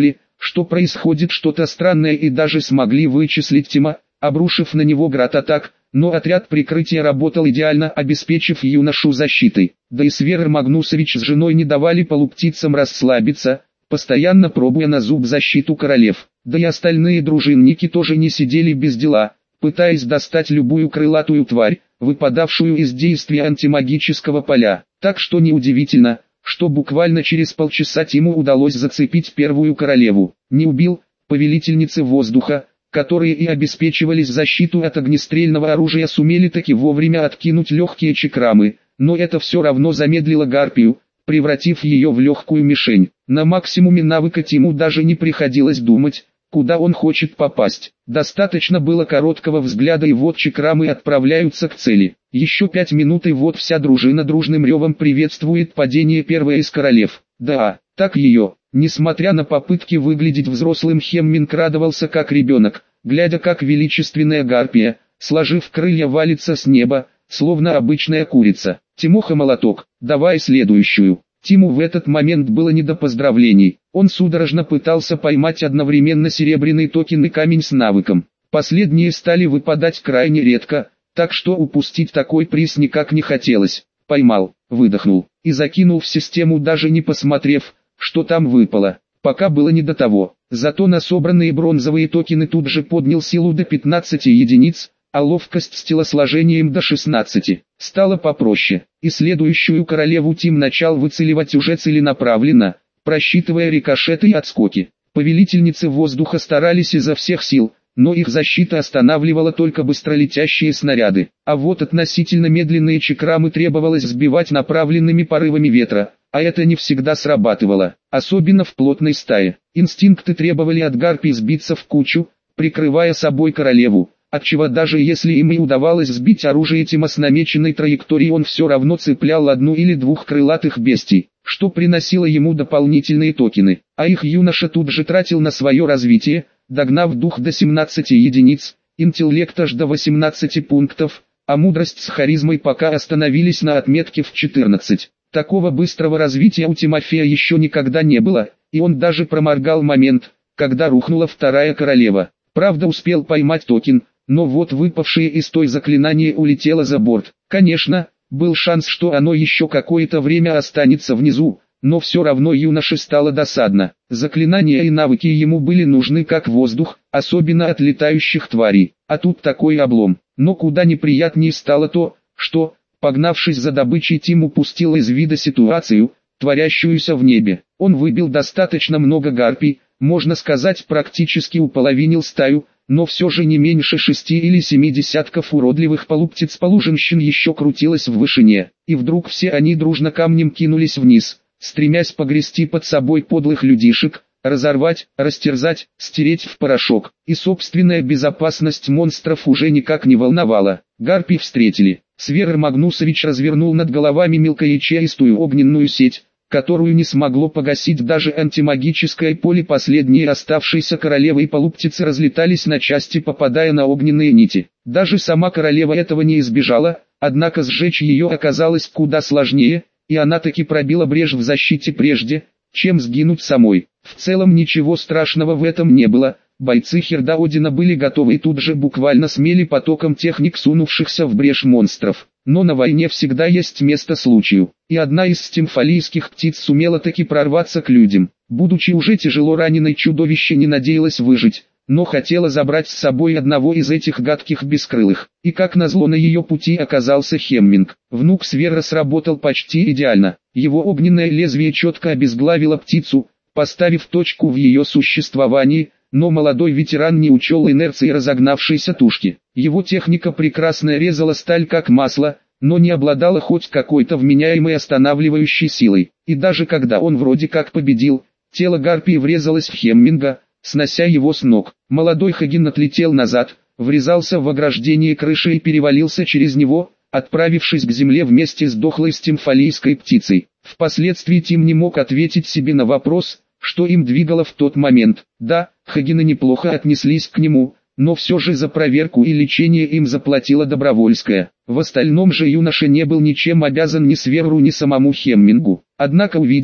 что происходит что-то странное, и даже смогли вычислить Тима, обрушив на него град атак, но отряд прикрытия работал идеально, обеспечив юношу защитой. Да и Сверр Магнусович с женой не давали полуптицам расслабиться, постоянно пробуя на зуб защиту королев. Да и остальные дружинники тоже не сидели без дела, пытаясь достать любую крылатую тварь, выпадавшую из действия антимагического поля. Так что неудивительно, что буквально через полчаса Тиму удалось зацепить первую королеву. Не убил, повелительницы воздуха, которые и обеспечивались защиту от огнестрельного оружия, сумели таки вовремя откинуть легкие чакрамы, но это все равно замедлило гарпию, превратив ее в легкую мишень. На максимуме навыка Тиму даже не приходилось думать, куда он хочет попасть. Достаточно было короткого взгляда, и вот чакрамы отправляются к цели. Еще 5 минут, и вот вся дружина дружным ревом приветствует падение первой из королев. Да, так ее. Несмотря на попытки выглядеть взрослым, Хемминг радовался как ребенок, глядя, как величественная гарпия, сложив крылья, валится с неба, словно обычная курица. «Тимоха, молоток, давай следующую». Тиму в этот момент было не до поздравлений. Он судорожно пытался поймать одновременно серебряный токен и камень с навыком. Последние стали выпадать крайне редко, так что упустить такой приз никак не хотелось. Поймал, выдохнул и закинул в систему, даже не посмотрев, что там выпало. Пока было не до того. Зато на собранные бронзовые токены тут же поднял силу до 15 единиц, а ловкость с телосложением до 16. Стало попроще, и следующую королеву Тим начал выцеливать уже целенаправленно, просчитывая рикошеты и отскоки. Повелительницы воздуха старались изо всех сил, но их защита останавливала только быстролетящие снаряды. А вот относительно медленные чакрамы требовалось сбивать направленными порывами ветра, а это не всегда срабатывало, особенно в плотной стае. Инстинкты требовали от гарпий сбиться в кучу, прикрывая собой королеву, отчего даже если им и удавалось сбить оружие Тима с намеченной траектории, он все равно цеплял одну или двух крылатых бестий, что приносило ему дополнительные токены, а их юноша тут же тратил на свое развитие, догнав дух до 17 единиц, интеллект аж до 18 пунктов, а мудрость с харизмой пока остановились на отметке в 14. Такого быстрого развития у Тимофея еще никогда не было, и он даже проморгал момент, когда рухнула вторая королева. Правда, успел поймать токен, но вот выпавшее из той заклинание улетело за борт. Конечно, был шанс, что оно еще какое-то время останется внизу, но все равно юноше стало досадно. Заклинания и навыки ему были нужны как воздух, особенно от летающих тварей, а тут такой облом. Но куда неприятнее стало то, что, погнавшись за добычей, Тим упустил из вида ситуацию, творящуюся в небе. Он выбил достаточно много гарпий, можно сказать, практически уполовинил стаю, но все же не меньше 6 или 7 десятков уродливых полуптиц-полуженщин еще крутилось в вышине, и вдруг все они дружно камнем кинулись вниз, стремясь погрести под собой подлых людишек, разорвать, растерзать, стереть в порошок. И собственная безопасность монстров уже никак не волновала. Гарпий встретили. Сверр Магнусович развернул над головами мелкоячеистую огненную сеть, которую не смогло погасить даже антимагическое поле. Последние оставшиеся королевы и полуптицы разлетались на части, попадая на огненные нити. Даже сама королева этого не избежала, однако сжечь ее оказалось куда сложнее, и она таки пробила брешь в защите прежде, чем сгинуть самой. В целом ничего страшного в этом не было. Бойцы Хердаодина были готовы и тут же буквально смели потоком техник сунувшихся в брешь монстров. Но на войне всегда есть место случаю, и одна из стимфалийских птиц сумела таки прорваться к людям. Будучи уже тяжело раненой, чудовище не надеялось выжить, но хотела забрать с собой одного из этих гадких бескрылых. И как назло на ее пути оказался Хемминг. Внук Сверра сработал почти идеально. Его огненное лезвие четко обезглавило птицу, поставив точку в ее существовании, но молодой ветеран не учел инерции разогнавшейся тушки. Его техника прекрасно резала сталь как масло, но не обладала хоть какой-то вменяемой останавливающей силой. И даже когда он вроде как победил, тело гарпии врезалось в Хемминга, снося его с ног. Молодой Хагин отлетел назад, врезался в ограждение крыши и перевалился через него, отправившись к земле вместе с дохлой стимфалийской птицей. Впоследствии Тим не мог ответить себе на вопрос, что им двигало в тот момент. Да, Хагины неплохо отнеслись к нему, но все же за проверку и лечение им заплатила Добровольская. В остальном же юноша не был ничем обязан ни Сверру, ни самому Хеммингу. Однако, увидев,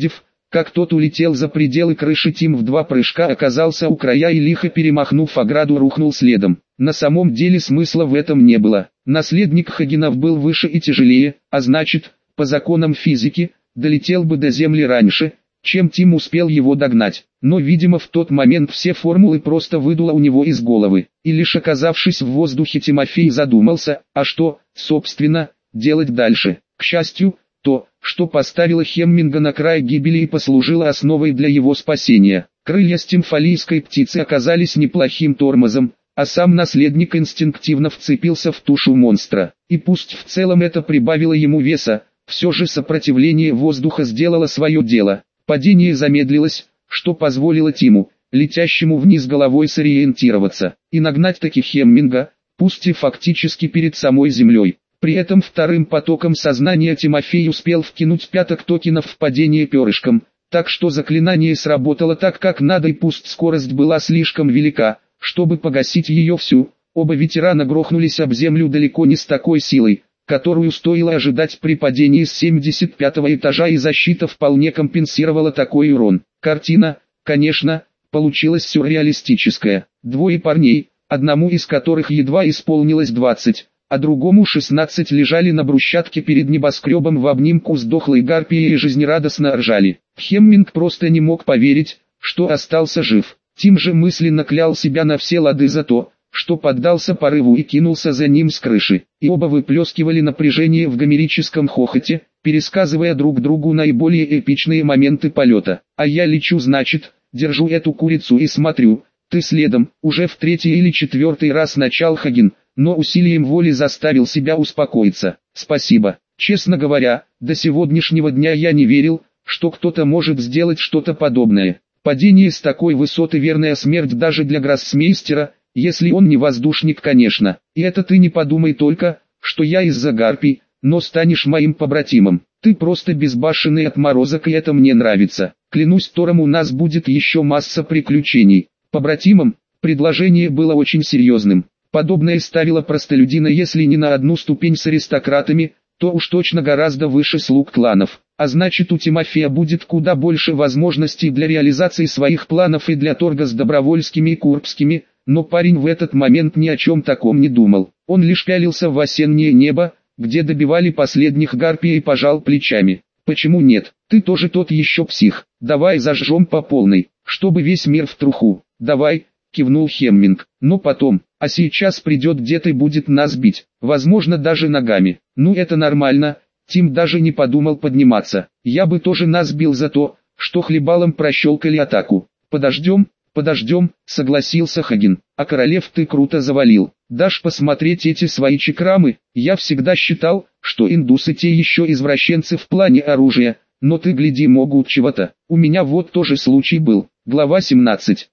как тот улетел за пределы крыши, Тим в 2 прыжка оказался у края и, лихо перемахнув ограду, рухнул следом. На самом деле смысла в этом не было. Наследник Хагенов был выше и тяжелее, а значит, по законам физики, долетел бы до Земли раньше, чем Тим успел его догнать. Но, видимо, в тот момент все формулы просто выдуло у него из головы. И лишь оказавшись в воздухе, Тимофей задумался, а что, собственно, делать дальше. К счастью, то, что поставило Хемминга на край гибели и послужило основой для его спасения. Крылья стимфалийской птицы оказались неплохим тормозом, а сам наследник инстинктивно вцепился в тушу монстра. И пусть в целом это прибавило ему веса, все же сопротивление воздуха сделало свое дело. Падение замедлилось, что позволило Тиму, летящему вниз головой, сориентироваться и нагнать таки Хемминга, пусть и фактически перед самой землей. При этом вторым потоком сознания Тимофей успел вкинуть пяток токенов в падение перышком, так что заклинание сработало так как надо, и пусть скорость была слишком велика, чтобы погасить ее всю, оба ветерана грохнулись об землю далеко не с такой силой, которую стоило ожидать при падении с 75-го этажа, и защита вполне компенсировала такой урон. Картина, конечно, получилась сюрреалистическая. 2 парней, одному из которых едва исполнилось 20, а другому 16, лежали на брусчатке перед небоскребом в обнимку с дохлой гарпией и жизнерадостно ржали. Хемминг просто не мог поверить, что остался жив. Тим же мысленно клял себя на все лады за то, что поддался порыву и кинулся за ним с крыши. И оба выплескивали напряжение в гомерическом хохоте, пересказывая друг другу наиболее эпичные моменты полета. «А я лечу, значит, держу эту курицу и смотрю, ты следом», уже в 3-й или 4-й раз начал Хаген, но усилием воли заставил себя успокоиться. «Спасибо. Честно говоря, до сегодняшнего дня я не верил, что кто-то может сделать что-то подобное. Падение с такой высоты — верная смерть даже для гроссмейстера, если он не воздушник, конечно. И это ты не подумай только, что я из-за гарпий, но станешь моим побратимом. Ты просто безбашенный отморозок, и это мне нравится. Клянусь Тором, у нас будет еще масса приключений». Побратимом, предложение было очень серьезным. Подобное ставило простолюдина если не на одну ступень с аристократами, то уж точно гораздо выше слуг кланов. А значит, у Тимофея будет куда больше возможностей для реализации своих планов и для торга с добровольскими и курбскими, но парень в этот момент ни о чем таком не думал. Он лишь пялился в осеннее небо, где добивали последних гарпий, и пожал плечами. «Почему нет? Ты тоже тот еще псих. Давай зажжем по полной, чтобы весь мир в труху». «Давай», — кивнул Хемминг, — «но потом, а сейчас придет дед и будет нас бить, возможно даже ногами». «Ну это нормально», — Тим даже не подумал подниматься. «Я бы тоже нас бил за то, что хлебалом прощелкали атаку». «Подождем», — согласился Хаген. «А королев ты круто завалил. Дашь посмотреть эти свои чекрамы? Я всегда считал, что индусы те еще извращенцы в плане оружия, но ты гляди, могут чего-то. У меня вот тоже случай был». Глава 17.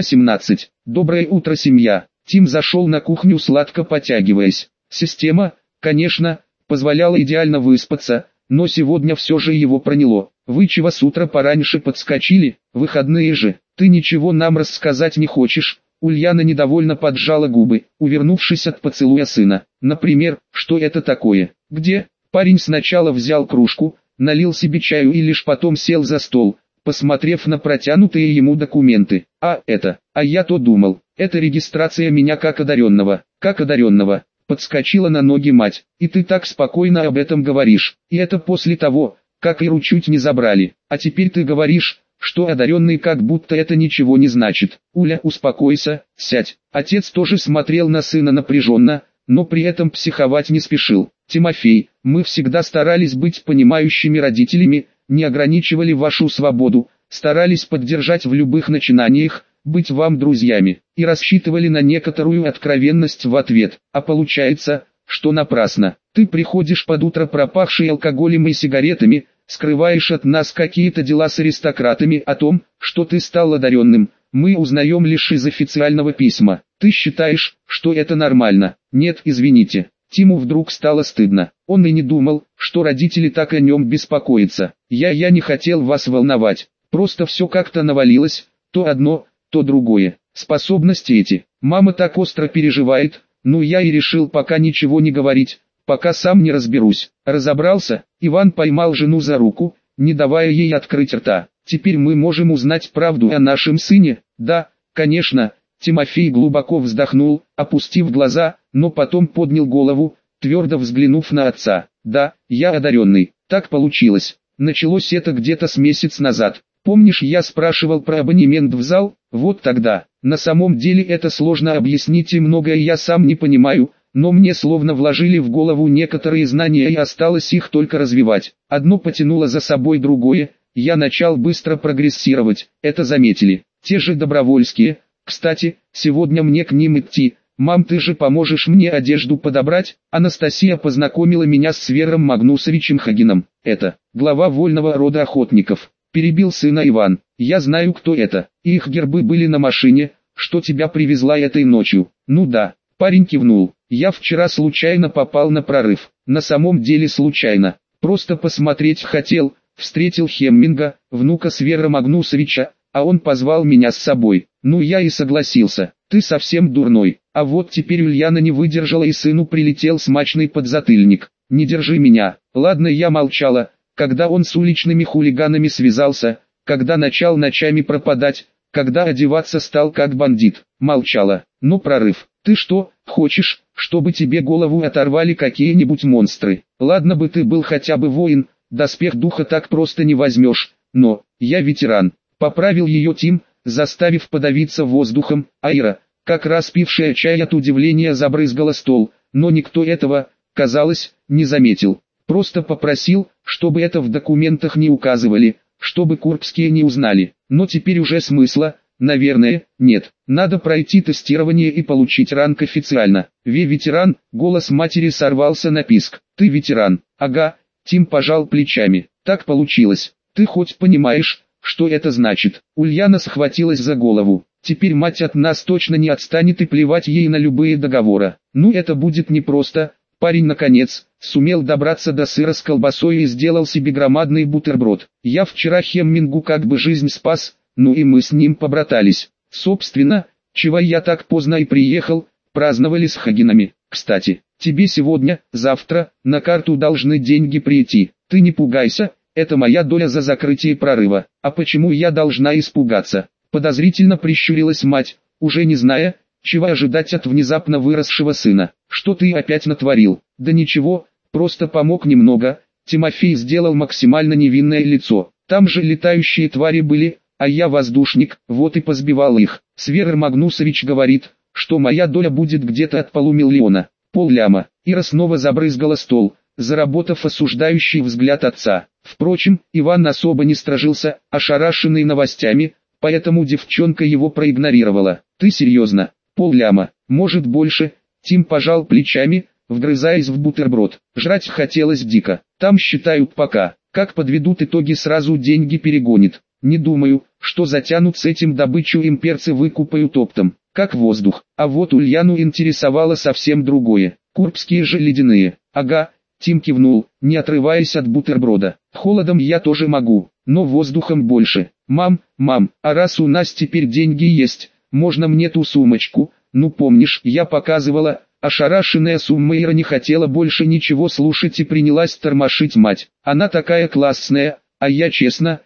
Доброе утро, семья. Тим зашел на кухню, сладко потягиваясь. Система, конечно, позволяла идеально выспаться, но сегодня все же его проняло. «Вы чего с утра пораньше подскочили? Выходные же. Ты ничего нам рассказать не хочешь?» Ульяна недовольно поджала губы, увернувшись от поцелуя сына. «Например, что это такое? Где?» Парень сначала взял кружку, налил себе чаю и лишь потом сел за стол, посмотрев на протянутые ему документы. «А я то думал, это регистрация меня как одаренного». «Как одаренного?» Подскочила на ноги мать. «И ты так спокойно об этом говоришь. И это после того, как Иру чуть не забрали. А теперь ты говоришь, что одаренный, как будто это ничего не значит». «Уля, успокойся, сядь». Отец тоже смотрел на сына напряженно, но при этом психовать не спешил. «Тимофей, мы всегда старались быть понимающими родителями, не ограничивали вашу свободу, старались поддержать в любых начинаниях, быть вам друзьями, и рассчитывали на некоторую откровенность в ответ. А получается, что напрасно. Ты приходишь под утро пропахший алкоголем и сигаретами, скрываешь от нас какие-то дела с аристократами. О том, что ты стал одаренным, мы узнаем лишь из официального письма. Ты считаешь, что это нормально?» «Нет, извините». Тиму вдруг стало стыдно. Он и не думал, что родители так о нем беспокоятся. Я не хотел вас волновать. Просто все как-то навалилось, то одно, то другое. Способности эти. Мама так остро переживает, ну я и решил пока ничего не говорить, пока сам не разберусь». Разобрался, Иван поймал жену за руку, не давая ей открыть рта. Теперь мы можем узнать правду о нашем сыне? Да, конечно. Тимофей глубоко вздохнул, опустив глаза, но потом поднял голову, твердо взглянув на отца. Да, я одаренный. Так получилось. Началось это где-то с месяц назад. Помнишь, я спрашивал про абонемент в зал? Вот тогда. На самом деле это сложно объяснить и многое я сам не понимаю, но мне словно вложили в голову некоторые знания и осталось их только развивать. Одно потянуло за собой другое, я начал быстро прогрессировать, это заметили. Те же Добровольские. Кстати, сегодня мне к ним идти. Мам, ты же поможешь мне одежду подобрать? Анастасия познакомила меня с Свером Магнусовичем Хагином. Это глава вольного рода охотников. Перебил сына Иван. Я знаю, кто это. Их гербы были на машине, что тебя привезла этой ночью. Ну да. Парень кивнул. Я вчера случайно попал на прорыв. На самом деле случайно. Просто посмотреть хотел. Встретил Хемминга, внука Свера Магнусовича, а он позвал меня с собой. Ну я и согласился. Ты совсем дурной. А вот теперь Ульяна не выдержала и сыну прилетел смачный подзатыльник. Не держи меня. Ладно, я молчала, когда он с уличными хулиганами связался, когда начал ночами пропадать, когда одеваться стал как бандит. Молчала. Но прорыв. Ты что, хочешь, чтобы тебе голову оторвали какие-нибудь монстры? Ладно бы ты был хотя бы воин, доспех духа так просто не возьмешь, но я ветеран. Поправил ее Тим, заставив подавиться воздухом, а Ира, как раз пившая чай от удивления, забрызгала стол, но никто этого, казалось, не заметил. Просто попросил, чтобы это в документах не указывали, чтобы Курбские не узнали. Но теперь уже смысла, наверное, нет. Надо пройти тестирование и получить ранг официально. Ветеран, голос матери сорвался на писк. Ты ветеран? Ага, Тим пожал плечами. Так получилось. Ты хоть понимаешь, что это значит? Ульяна схватилась за голову. Теперь мать от нас точно не отстанет и плевать ей на любые договоры. Ну это будет непросто. Парень наконец сумел добраться до сыра с колбасой и сделал себе громадный бутерброд. Я вчера Хеммингу как бы жизнь спас, ну и мы с ним побратались. Собственно, чего я так поздно и приехал, праздновали с Хагинами. Кстати, тебе сегодня, завтра, на карту должны деньги прийти. Ты не пугайся, это моя доля за закрытие прорыва. А почему я должна испугаться? Подозрительно прищурилась мать, уже не зная, чего ожидать от внезапно выросшего сына. Что ты опять натворил? Да ничего, просто помог немного. Тимофей сделал максимально невинное лицо. Там же летающие твари были, а я воздушник, вот и позбивал их. Свер Магнусович говорит, что моя доля будет где-то от полумиллиона. Полляма. Ира снова забрызгала стол, заработав осуждающий взгляд отца. Впрочем, Иван особо не стражился, ошарашенный новостями, поэтому девчонка его проигнорировала. Ты серьезно? Полляма, может больше? Тим пожал плечами, вгрызаясь в бутерброд. Жрать хотелось дико. Там считают пока. Как подведут итоги, сразу деньги перегонит. Не думаю, что затянут с этим добычу, имперцы выкупают оптом, как воздух. А вот Ульяну интересовало совсем другое. Курбские же ледяные. Ага, Тим кивнул, не отрываясь от бутерброда. Холодом я тоже могу, но воздухом больше. Мам, а раз у нас теперь деньги есть, можно мне ту сумочку? Ну помнишь, я показывала. Ошарашенная Суммейра не хотела больше ничего слушать и принялась тормошить мать. Она такая классная, а я честно,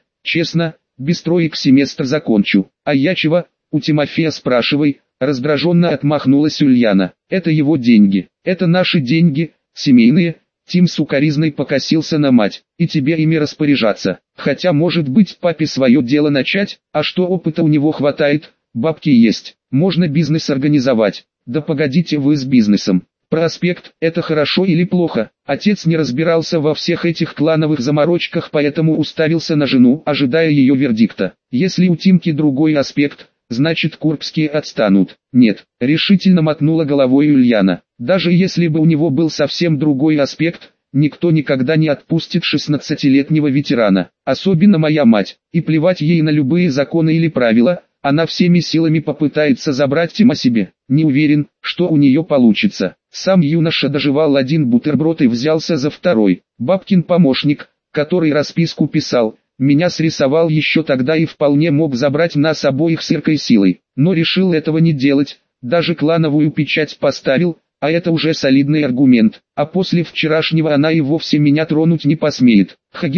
без троек семестр закончу. А я чего? У Тимофея спрашивай, раздраженно отмахнулась Ульяна. Это его деньги, это наши деньги, семейные. Тим сукоризной покосился на мать. И тебе ими распоряжаться. Хотя может быть папе свое дело начать, а что опыта у него хватает, бабки есть, можно бизнес организовать. Да погодите вы с бизнесом. Проспект, это хорошо или плохо? Отец не разбирался во всех этих клановых заморочках, поэтому уставился на жену, ожидая ее вердикта. Если у Тимки другой аспект, значит Курбские отстанут. Нет, решительно мотнула головой Ульяна. Даже если бы у него был совсем другой аспект, никто никогда не отпустит 16-летнего ветерана. Особенно моя мать. И плевать ей на любые законы или правила, она всеми силами попытается забрать Тима себе. Не уверен, что у нее получится. Сам юноша доживал один бутерброд и взялся за второй. Бабкин помощник, который расписку писал, меня срисовал еще тогда и вполне мог забрать нас обоих сыркой силой. Но решил этого не делать, даже клановую печать поставил, а это уже солидный аргумент. А после вчерашнего она и вовсе меня тронуть не посмеет. Хагины,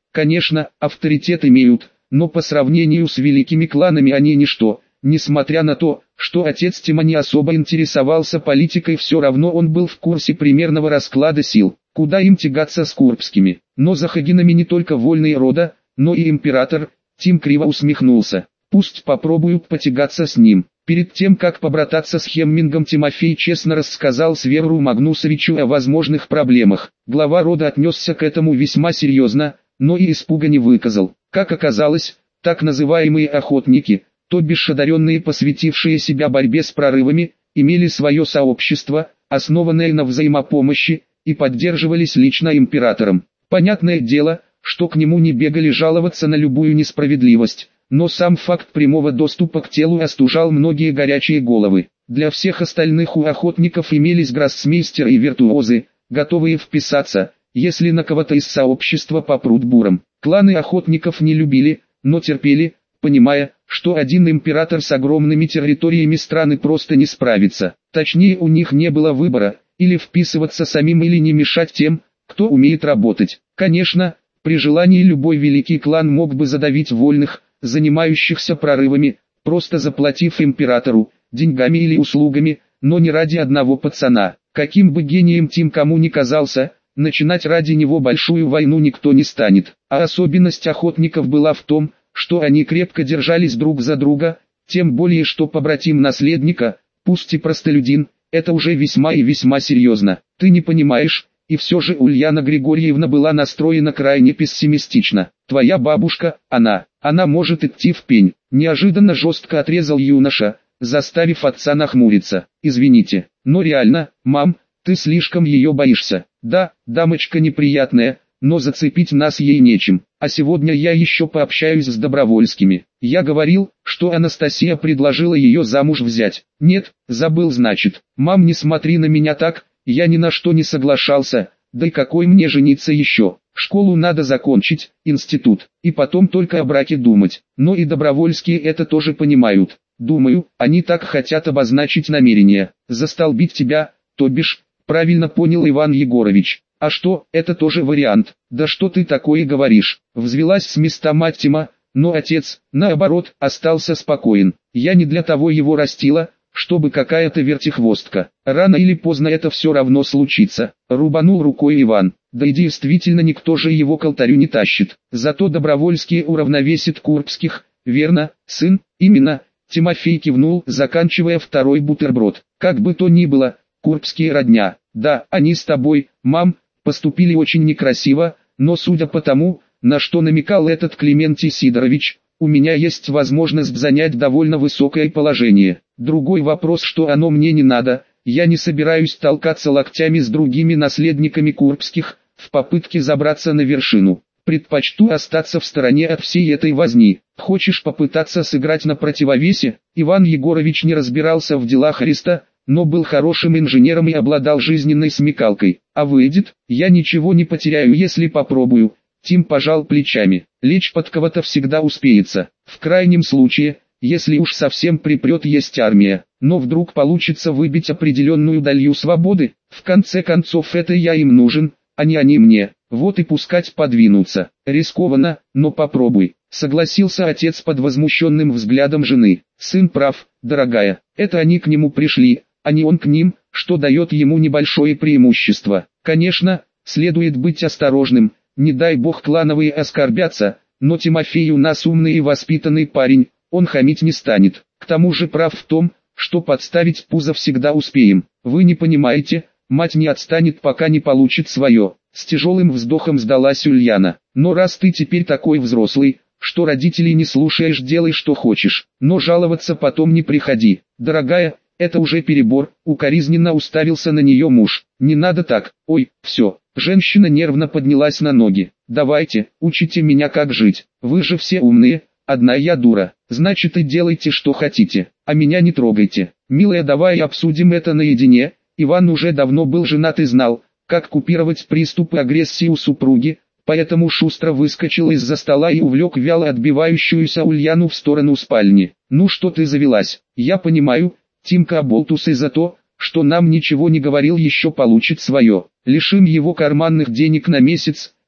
конечно, авторитет имеют, но по сравнению с великими кланами они ничто. Несмотря на то, что отец Тима не особо интересовался политикой, все равно он был в курсе примерного расклада сил, куда им тягаться с Курбскими. Но за Хагинами не только вольные рода, но и император. Тим криво усмехнулся. Пусть попробуют потягаться с ним. Перед тем, как побрататься с Хеммингом, Тимофей честно рассказал Сверру Магнусовичу о возможных проблемах. Глава рода отнесся к этому весьма серьезно, но и испуга не выказал. Как оказалось, так называемые охотники, то бишь одаренные, посвятившие себя борьбе с прорывами, имели свое сообщество, основанное на взаимопомощи, и поддерживались лично императором. Понятное дело, что к нему не бегали жаловаться на любую несправедливость, но сам факт прямого доступа к телу остужал многие горячие головы. Для всех остальных у охотников имелись гроссмейстеры и виртуозы, готовые вписаться, если на кого-то из сообщества попрут буром. Кланы охотников не любили, но терпели, понимая, что один император с огромными территориями страны просто не справится. Точнее, у них не было выбора, или вписываться самим, или не мешать тем, кто умеет работать. Конечно, при желании любой великий клан мог бы задавить вольных, занимающихся прорывами, просто заплатив императору, деньгами или услугами, но не ради одного пацана. Каким бы гением Тим кому ни казался, начинать ради него большую войну никто не станет. А особенность охотников была в том, что они крепко держались друг за друга, тем более что побратим наследника, пусть и простолюдин, это уже весьма и весьма серьезно. Ты не понимаешь, и все же Ульяна Григорьевна была настроена крайне пессимистично. Твоя бабушка, она может идти в пень. Неожиданно жестко отрезал юноша, заставив отца нахмуриться. Извините, но реально, мам, ты слишком ее боишься. Да, дамочка неприятная, но зацепить нас ей нечем. А сегодня я еще пообщаюсь с Добровольскими. Я говорил, что Анастасия предложила ее замуж взять. Нет, забыл значит. Мам, не смотри на меня так, я ни на что не соглашался. Да и какой мне жениться еще? Школу надо закончить, институт, и потом только о браке думать. Но и Добровольские это тоже понимают. Думаю, они так хотят обозначить намерение. Застолбить тебя, то бишь, правильно понял Иван Егорович. А что, это тоже вариант. Да что ты такое говоришь? Взвелась с места мать Тима, но отец, наоборот, остался спокоен. Я не для того его растила, чтобы какая-то вертихвостка. Рано или поздно это все равно случится. Рубанул рукой Иван. Да и действительно никто же его к алтарю не тащит. Зато Добровольские уравновесит Курбских, верно, сын? Именно. Тимофей кивнул, заканчивая второй бутерброд. Как бы то ни было, Курбские родня. Да, они с тобой, мам, поступили очень некрасиво, но судя по тому, на что намекал этот Клементий Сидорович, у меня есть возможность занять довольно высокое положение. Другой вопрос, что оно мне не надо, я не собираюсь толкаться локтями с другими наследниками Курбских, в попытке забраться на вершину. Предпочту остаться в стороне от всей этой возни. Хочешь попытаться сыграть на противовесе? Иван Егорович не разбирался в делах ареста, но был хорошим инженером и обладал жизненной смекалкой. А выйдет, я ничего не потеряю, если попробую. Тим пожал плечами. Лечь под кого-то всегда успеется. В крайнем случае, если уж совсем припрет, есть армия. Но вдруг получится выбить определенную долю свободы. В конце концов, это я им нужен, а не они мне. Вот и пускать подвинуться. Рискованно, но попробуй. Согласился отец под возмущенным взглядом жены. Сын прав, дорогая. Это они к нему пришли, а не он к ним, что дает ему небольшое преимущество. Конечно, следует быть осторожным, не дай бог клановые оскорбятся, но Тимофей у нас умный и воспитанный парень, он хамить не станет. К тому же прав в том, что подставить пузо всегда успеем. Вы не понимаете, мать не отстанет, пока не получит свое. С тяжелым вздохом сдалась Ульяна. Но раз ты теперь такой взрослый, что родителей не слушаешь, делай что хочешь, но жаловаться потом не приходи. Дорогая, это уже перебор, укоризненно уставился на нее муж. Не надо так, ой, все. Женщина нервно поднялась на ноги. Давайте, учите меня как жить. Вы же все умные, одна я дура. Значит и делайте что хотите, а меня не трогайте. Милая, давай обсудим это наедине. Иван уже давно был женат и знал, как купировать приступы агрессии у супруги, поэтому шустро выскочил из-за стола и увлек вяло отбивающуюся Ульяну в сторону спальни. Ну что ты завелась? Я понимаю, Тимка оболтус и за то, что нам ничего не говорил, еще получит свое. Лишим его карманных денег на месяц,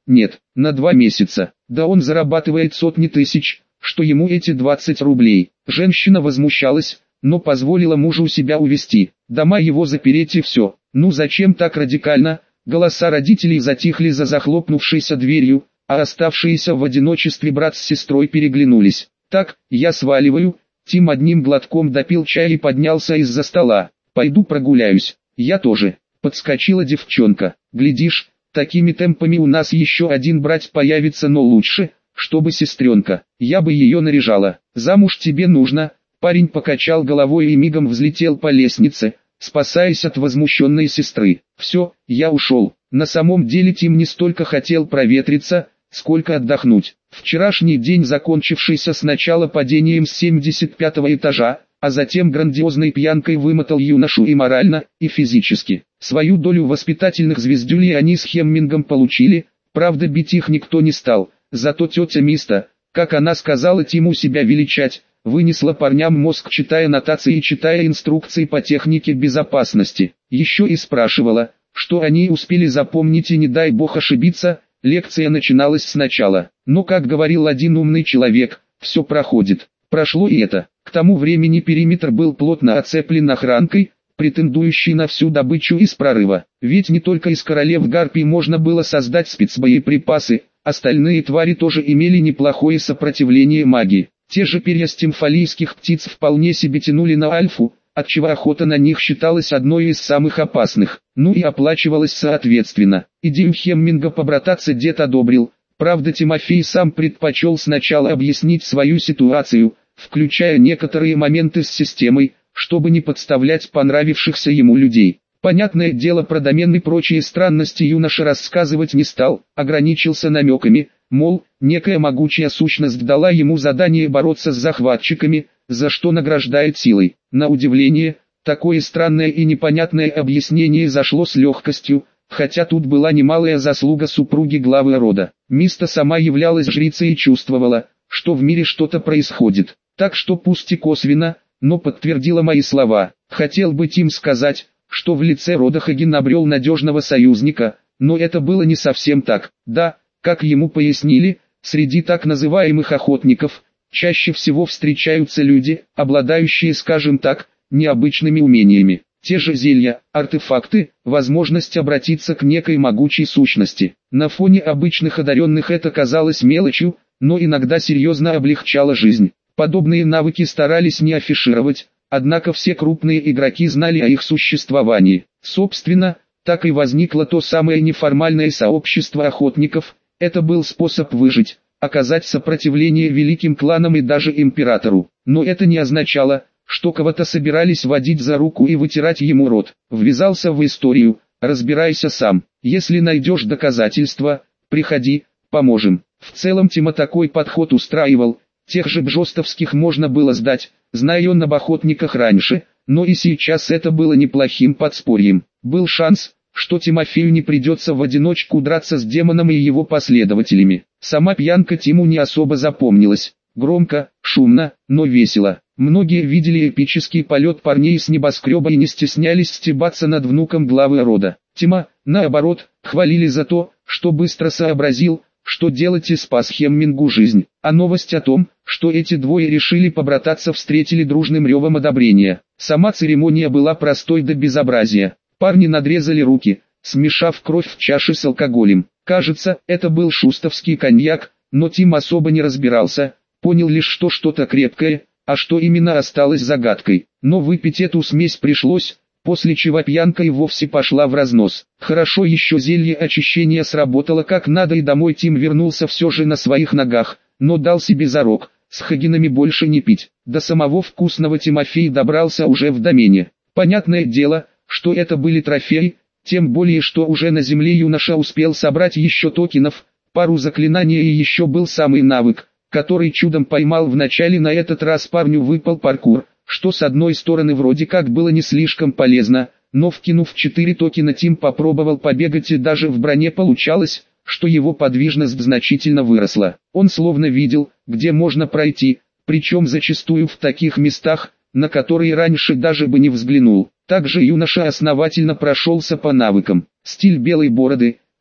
Нет, на 2 месяца. Да он зарабатывает сотни тысяч, что ему эти 20 рублей. Женщина возмущалась, но позволила мужу себя увезти. Дома его запереть и все. Ну зачем так радикально? Голоса родителей затихли за захлопнувшейся дверью, а оставшиеся в одиночестве брат с сестрой переглянулись. Так, я сваливаю. Тим одним глотком допил чай и поднялся из-за стола. Пойду прогуляюсь. Я тоже. Подскочила девчонка. Глядишь, такими темпами у нас еще один брат появится, но лучше, чтобы сестренка. Я бы ее наряжала. Замуж тебе нужно. Парень покачал головой и мигом взлетел по лестнице, спасаясь от возмущенной сестры. Все, я ушел. На самом деле Тим не столько хотел проветриться, сколько отдохнуть. Вчерашний день, закончившийся сначала падением с 75-го этажа, а затем грандиозной пьянкой, вымотал юношу и морально, и физически. Свою долю воспитательных звездюлей они с Хеммингом получили, правда бить их никто не стал, зато тетя Миста, как она сказала Тиму себя величать, вынесла парням мозг, читая нотации и читая инструкции по технике безопасности. Еще и спрашивала, что они успели запомнить, и не дай бог ошибиться. Лекция начиналась сначала, но, как говорил один умный человек, все проходит. Прошло и это. К тому времени периметр был плотно оцеплен охранкой, претендующей на всю добычу из прорыва. Ведь не только из королев гарпий можно было создать спецбоеприпасы, остальные твари тоже имели неплохое сопротивление магии. Те же перья стимфалийских птиц вполне себе тянули на альфу, отчего охота на них считалась одной из самых опасных, ну и оплачивалась соответственно. Идею Хемминга побрататься дед одобрил, правда Тимофей сам предпочел сначала объяснить свою ситуацию, включая некоторые моменты с системой, чтобы не подставлять понравившихся ему людей. Понятное дело, про домен и прочие странности юноша рассказывать не стал, ограничился намеками, мол, некая могучая сущность дала ему задание бороться с захватчиками, за что награждает силой. На удивление, такое странное и непонятное объяснение зашло с легкостью, хотя тут была немалая заслуга супруги главы рода. Миста сама являлась жрицей и чувствовала, что в мире что-то происходит, так что пусть и косвенно, но подтвердила мои слова. Хотел бы Тим сказать, что в лице рода Хаген обрел надежного союзника, но это было не совсем так. Да, как ему пояснили, среди так называемых охотников чаще всего встречаются люди, обладающие, скажем так, необычными умениями. Те же зелья, артефакты, возможность обратиться к некой могучей сущности. На фоне обычных одаренных это казалось мелочью, но иногда серьезно облегчало жизнь. Подобные навыки старались не афишировать, однако все крупные игроки знали о их существовании. Собственно, так и возникло то самое неформальное сообщество охотников. Это был способ выжить, оказать сопротивление великим кланам и даже императору. Но это не означало, что кого-то собирались водить за руку и вытирать ему рот. Ввязался в историю, разбирайся сам. Если найдешь доказательства, приходи, поможем. В целом Тима такой подход устраивал. Тех же бжостовских можно было сдать, зная он об охотниках раньше, но и сейчас это было неплохим подспорьем. Был шанс, что Тимофею не придется в одиночку драться с демоном и его последователями. Сама пьянка Тиму не особо запомнилась. Громко, шумно, но весело. Многие видели эпический полет парней с небоскреба и не стеснялись стебаться над внуком главы рода. Тима, наоборот, хвалили за то, что быстро сообразил, что делать, и спас Хеммингу жизнь. А новость о том, что эти двое решили побрататься, встретили дружным ревом одобрения. Сама церемония была простой до безобразия. Парни надрезали руки, смешав кровь в чаше с алкоголем. Кажется, это был шустовский коньяк, но Тим особо не разбирался, понял лишь, что что-то крепкое, а что именно осталось загадкой. Но выпить эту смесь пришлось, после чего пьянка и вовсе пошла в разнос. Хорошо еще зелье очищения сработало как надо, и домой Тим вернулся все же на своих ногах, но дал себе зарок, с Хагенами больше не пить. До самого вкусного Тимофей добрался уже в домене. Понятное дело, что это были трофеи, тем более что уже на земле юноша успел собрать еще токенов, пару заклинаний, и еще был самый навык, который чудом поймал в начале. На этот раз парню выпал паркур, что с одной стороны вроде как было не слишком полезно, но вкинув 4 токена Тим попробовал побегать, и даже в броне получалось, что его подвижность значительно выросла. Он словно видел, где можно пройти, причем зачастую в таких местах, на которые раньше даже бы не взглянул. Также юноша основательно прошелся по навыкам. Стиль белой бороды,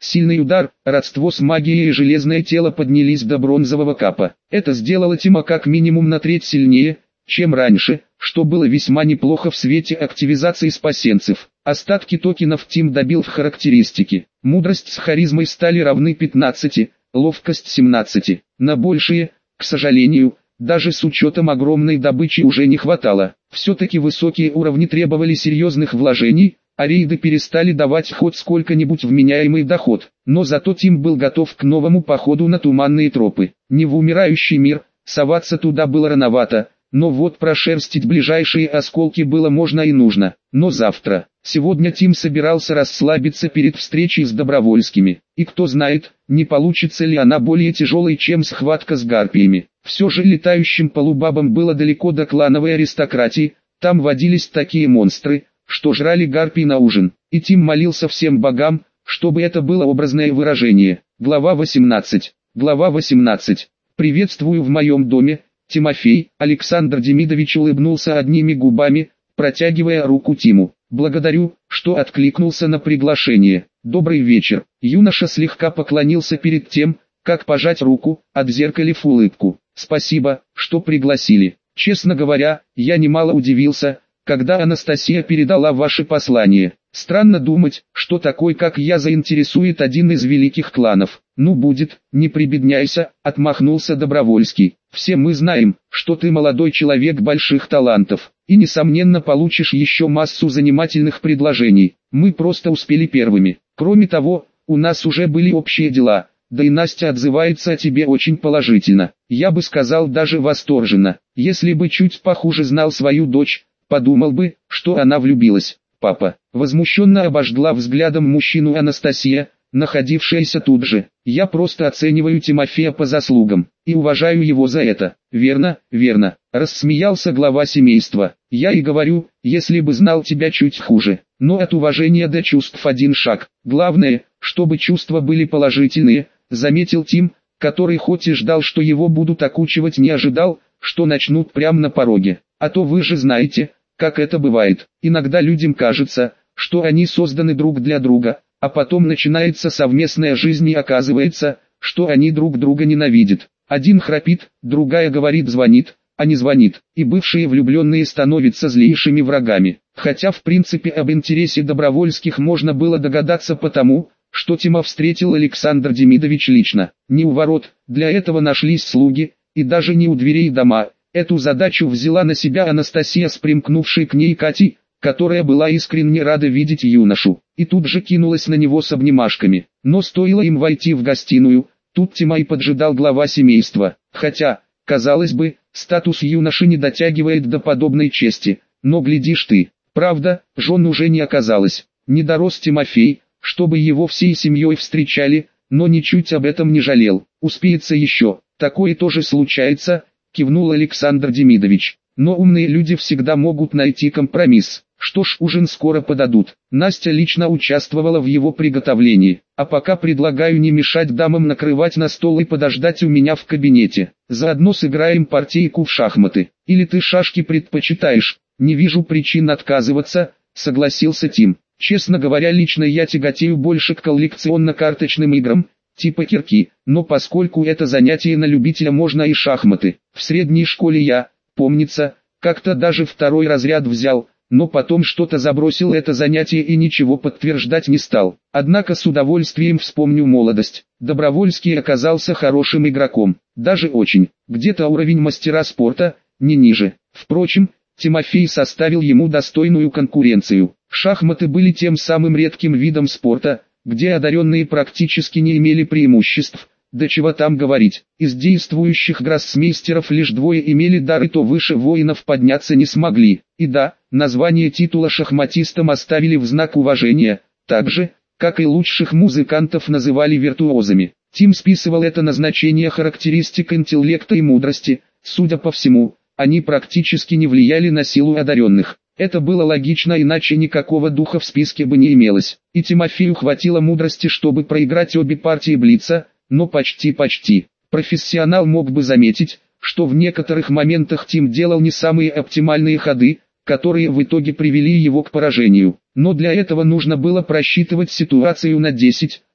Сильный удар, родство с магией и железное тело поднялись до бронзового капа. Это сделало Тима как минимум на треть сильнее, чем раньше, что было весьма неплохо в свете активизации спасенцев. Остатки токенов Тим добил в характеристики. Мудрость с харизмой стали равны 15, ловкость 17. На большие, к сожалению, даже с учетом огромной добычи уже не хватало. Все-таки высокие уровни требовали серьезных вложений, а рейды перестали давать хоть сколько-нибудь вменяемый доход. Но зато Тим был готов к новому походу на туманные тропы. Не в умирающий мир, соваться туда было рановато, но вот прошерстить ближайшие осколки было можно и нужно. Но завтра. Сегодня Тим собирался расслабиться перед встречей с Добровольскими. И кто знает, не получится ли она более тяжелой, чем схватка с гарпиями. Все же летающим полубабам было далеко до клановой аристократии, там водились такие монстры, что жрали гарпий на ужин. И Тим молился всем богам, чтобы это было образное выражение. Глава 18. Глава 18. «Приветствую в моем доме, Тимофей». Александр Демидович улыбнулся одними губами, протягивая руку Тиму. «Благодарю, что откликнулся на приглашение. Добрый вечер». Юноша слегка поклонился перед тем, как пожать руку, отзеркалив улыбку. «Спасибо, что пригласили. Честно говоря, я немало удивился, когда Анастасия передала ваше послание. Странно думать, что такой как я заинтересует один из великих кланов. Ну будет, не прибедняйся», — отмахнулся Добровольский. «Все мы знаем, что ты молодой человек больших талантов, и несомненно получишь еще массу занимательных предложений. Мы просто успели первыми. Кроме того, у нас уже были общие дела, да и Настя отзывается о тебе очень положительно. Я бы сказал даже восторженно. Если бы чуть похуже знал свою дочь, подумал бы, что она влюбилась». «Папа», — возмущенно обожгла взглядом мужчину Анастасия, находившаяся тут же. «Я просто оцениваю Тимофея по заслугам, и уважаю его за это». «Верно, верно», — рассмеялся глава семейства. «Я и говорю, если бы знал тебя чуть хуже. Но от уважения до чувств один шаг. Главное, чтобы чувства были положительные», — заметил Тим, который хоть и ждал, что его будут окучивать, не ожидал, что начнут прямо на пороге. «А то вы же знаете, как это бывает. Иногда людям кажется, что они созданы друг для друга, а потом начинается совместная жизнь и оказывается, что они друг друга ненавидят. Один храпит, другая говорит звонит, а не звонит, и бывшие влюбленные становятся злейшими врагами». Хотя в принципе об интересе Добровольских можно было догадаться потому, что Тима встретил Александр Демидович лично. Не у ворот, для этого нашлись слуги, и даже не у дверей дома. Эту задачу взяла на себя Анастасия с примкнувшей к ней Катей, которая была искренне рада видеть юношу, и тут же кинулась на него с обнимашками. Но стоило им войти в гостиную, тут Тима и поджидал глава семейства. Хотя, казалось бы, статус юноши не дотягивает до подобной чести, но глядишь ты. Правда, жен уже не оказалось. Не дорос Тимофей, чтобы его всей семьей встречали, но ничуть об этом не жалел. «Успеется еще, такое тоже случается», — кивнул Александр Демидович. «Но умные люди всегда могут найти компромисс. Что ж, ужин скоро подадут. Настя лично участвовала в его приготовлении. А пока предлагаю не мешать дамам накрывать на стол и подождать у меня в кабинете. Заодно сыграем партийку в шахматы. Или ты шашки предпочитаешь?» «Не вижу причин отказываться», — согласился Тим. «Честно говоря, лично я тяготею больше к коллекционно-карточным играм, типа кирки, но поскольку это занятие на любителя, можно и шахматы. В средней школе я, помнится, как-то даже второй разряд взял, но потом что-то забросил это занятие и ничего подтверждать не стал. Однако с удовольствием вспомню молодость. Добровольский оказался хорошим игроком, даже очень, где-то уровень мастера спорта, не ниже. Впрочем, Тимофей составил ему достойную конкуренцию. Шахматы были тем самым редким видом спорта, где одаренные практически не имели преимуществ, да чего там говорить. Из действующих гроссмейстеров лишь двое имели дар, и то выше воинов подняться не смогли. И да, название титула шахматистам оставили в знак уважения, так же, как и лучших музыкантов называли виртуозами. Тим списывал это на значение характеристик интеллекта и мудрости. Судя по всему, они практически не влияли на силу одаренных. Это было логично, иначе никакого духа в списке бы не имелось. И Тимофею хватило мудрости, чтобы проиграть обе партии блица, но почти. Профессионал мог бы заметить, что в некоторых моментах Тим делал не самые оптимальные ходы, которые в итоге привели его к поражению. Но для этого нужно было просчитывать ситуацию на 10,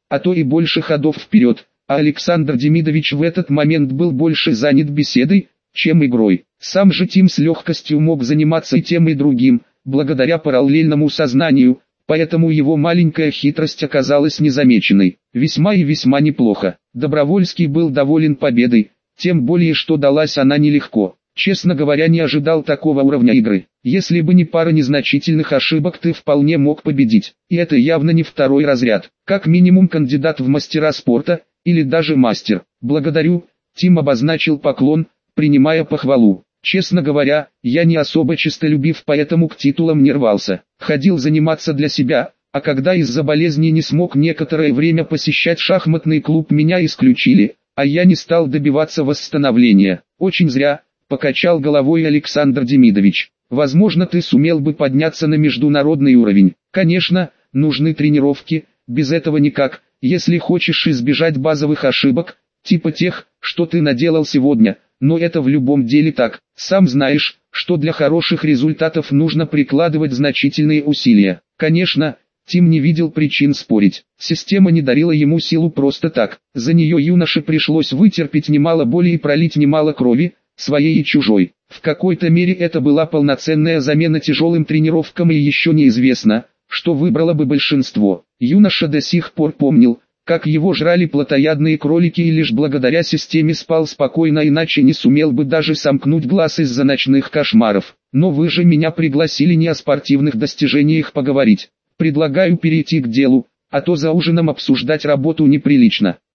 а то и больше ходов вперед, а Александр Демидович в этот момент был больше занят беседой, чем игрой. Сам же Тим с легкостью мог заниматься и тем и другим, благодаря параллельному сознанию, поэтому его маленькая хитрость оказалась незамеченной. Весьма и весьма неплохо. Добровольский был доволен победой, тем более что далась она нелегко. Честно говоря, не ожидал такого уровня игры. Если бы не пара незначительных ошибок, ты вполне мог победить. И это явно не второй разряд. Как минимум кандидат в мастера спорта, или даже мастер. Благодарю, Тим обозначил поклон, принимая похвалу. Честно говоря, я не особо честолюбив, поэтому к титулам не рвался. Ходил заниматься для себя, а когда из-за болезни не смог некоторое время посещать шахматный клуб, меня исключили, а я не стал добиваться восстановления. Очень зря, покачал головой Александр Демидович. Возможно, ты сумел бы подняться на международный уровень. Конечно, нужны тренировки, без этого никак, если хочешь избежать базовых ошибок, типа тех, что ты наделал сегодня. Но это в любом деле так. Сам знаешь, что для хороших результатов нужно прикладывать значительные усилия. Конечно, Тим не видел причин спорить. Система не дарила ему силу просто так. За нее юноше пришлось вытерпеть немало боли и пролить немало крови, своей и чужой. В какой-то мере это была полноценная замена тяжелым тренировкам, и еще неизвестно, что выбрало бы большинство. Юноша до сих пор помнил, как его жрали плотоядные кролики, и лишь благодаря системе спал спокойно, иначе не сумел бы даже сомкнуть глаз из-за ночных кошмаров. Но вы же меня пригласили не о спортивных достижениях поговорить. Предлагаю перейти к делу, а то за ужином обсуждать работу неприлично.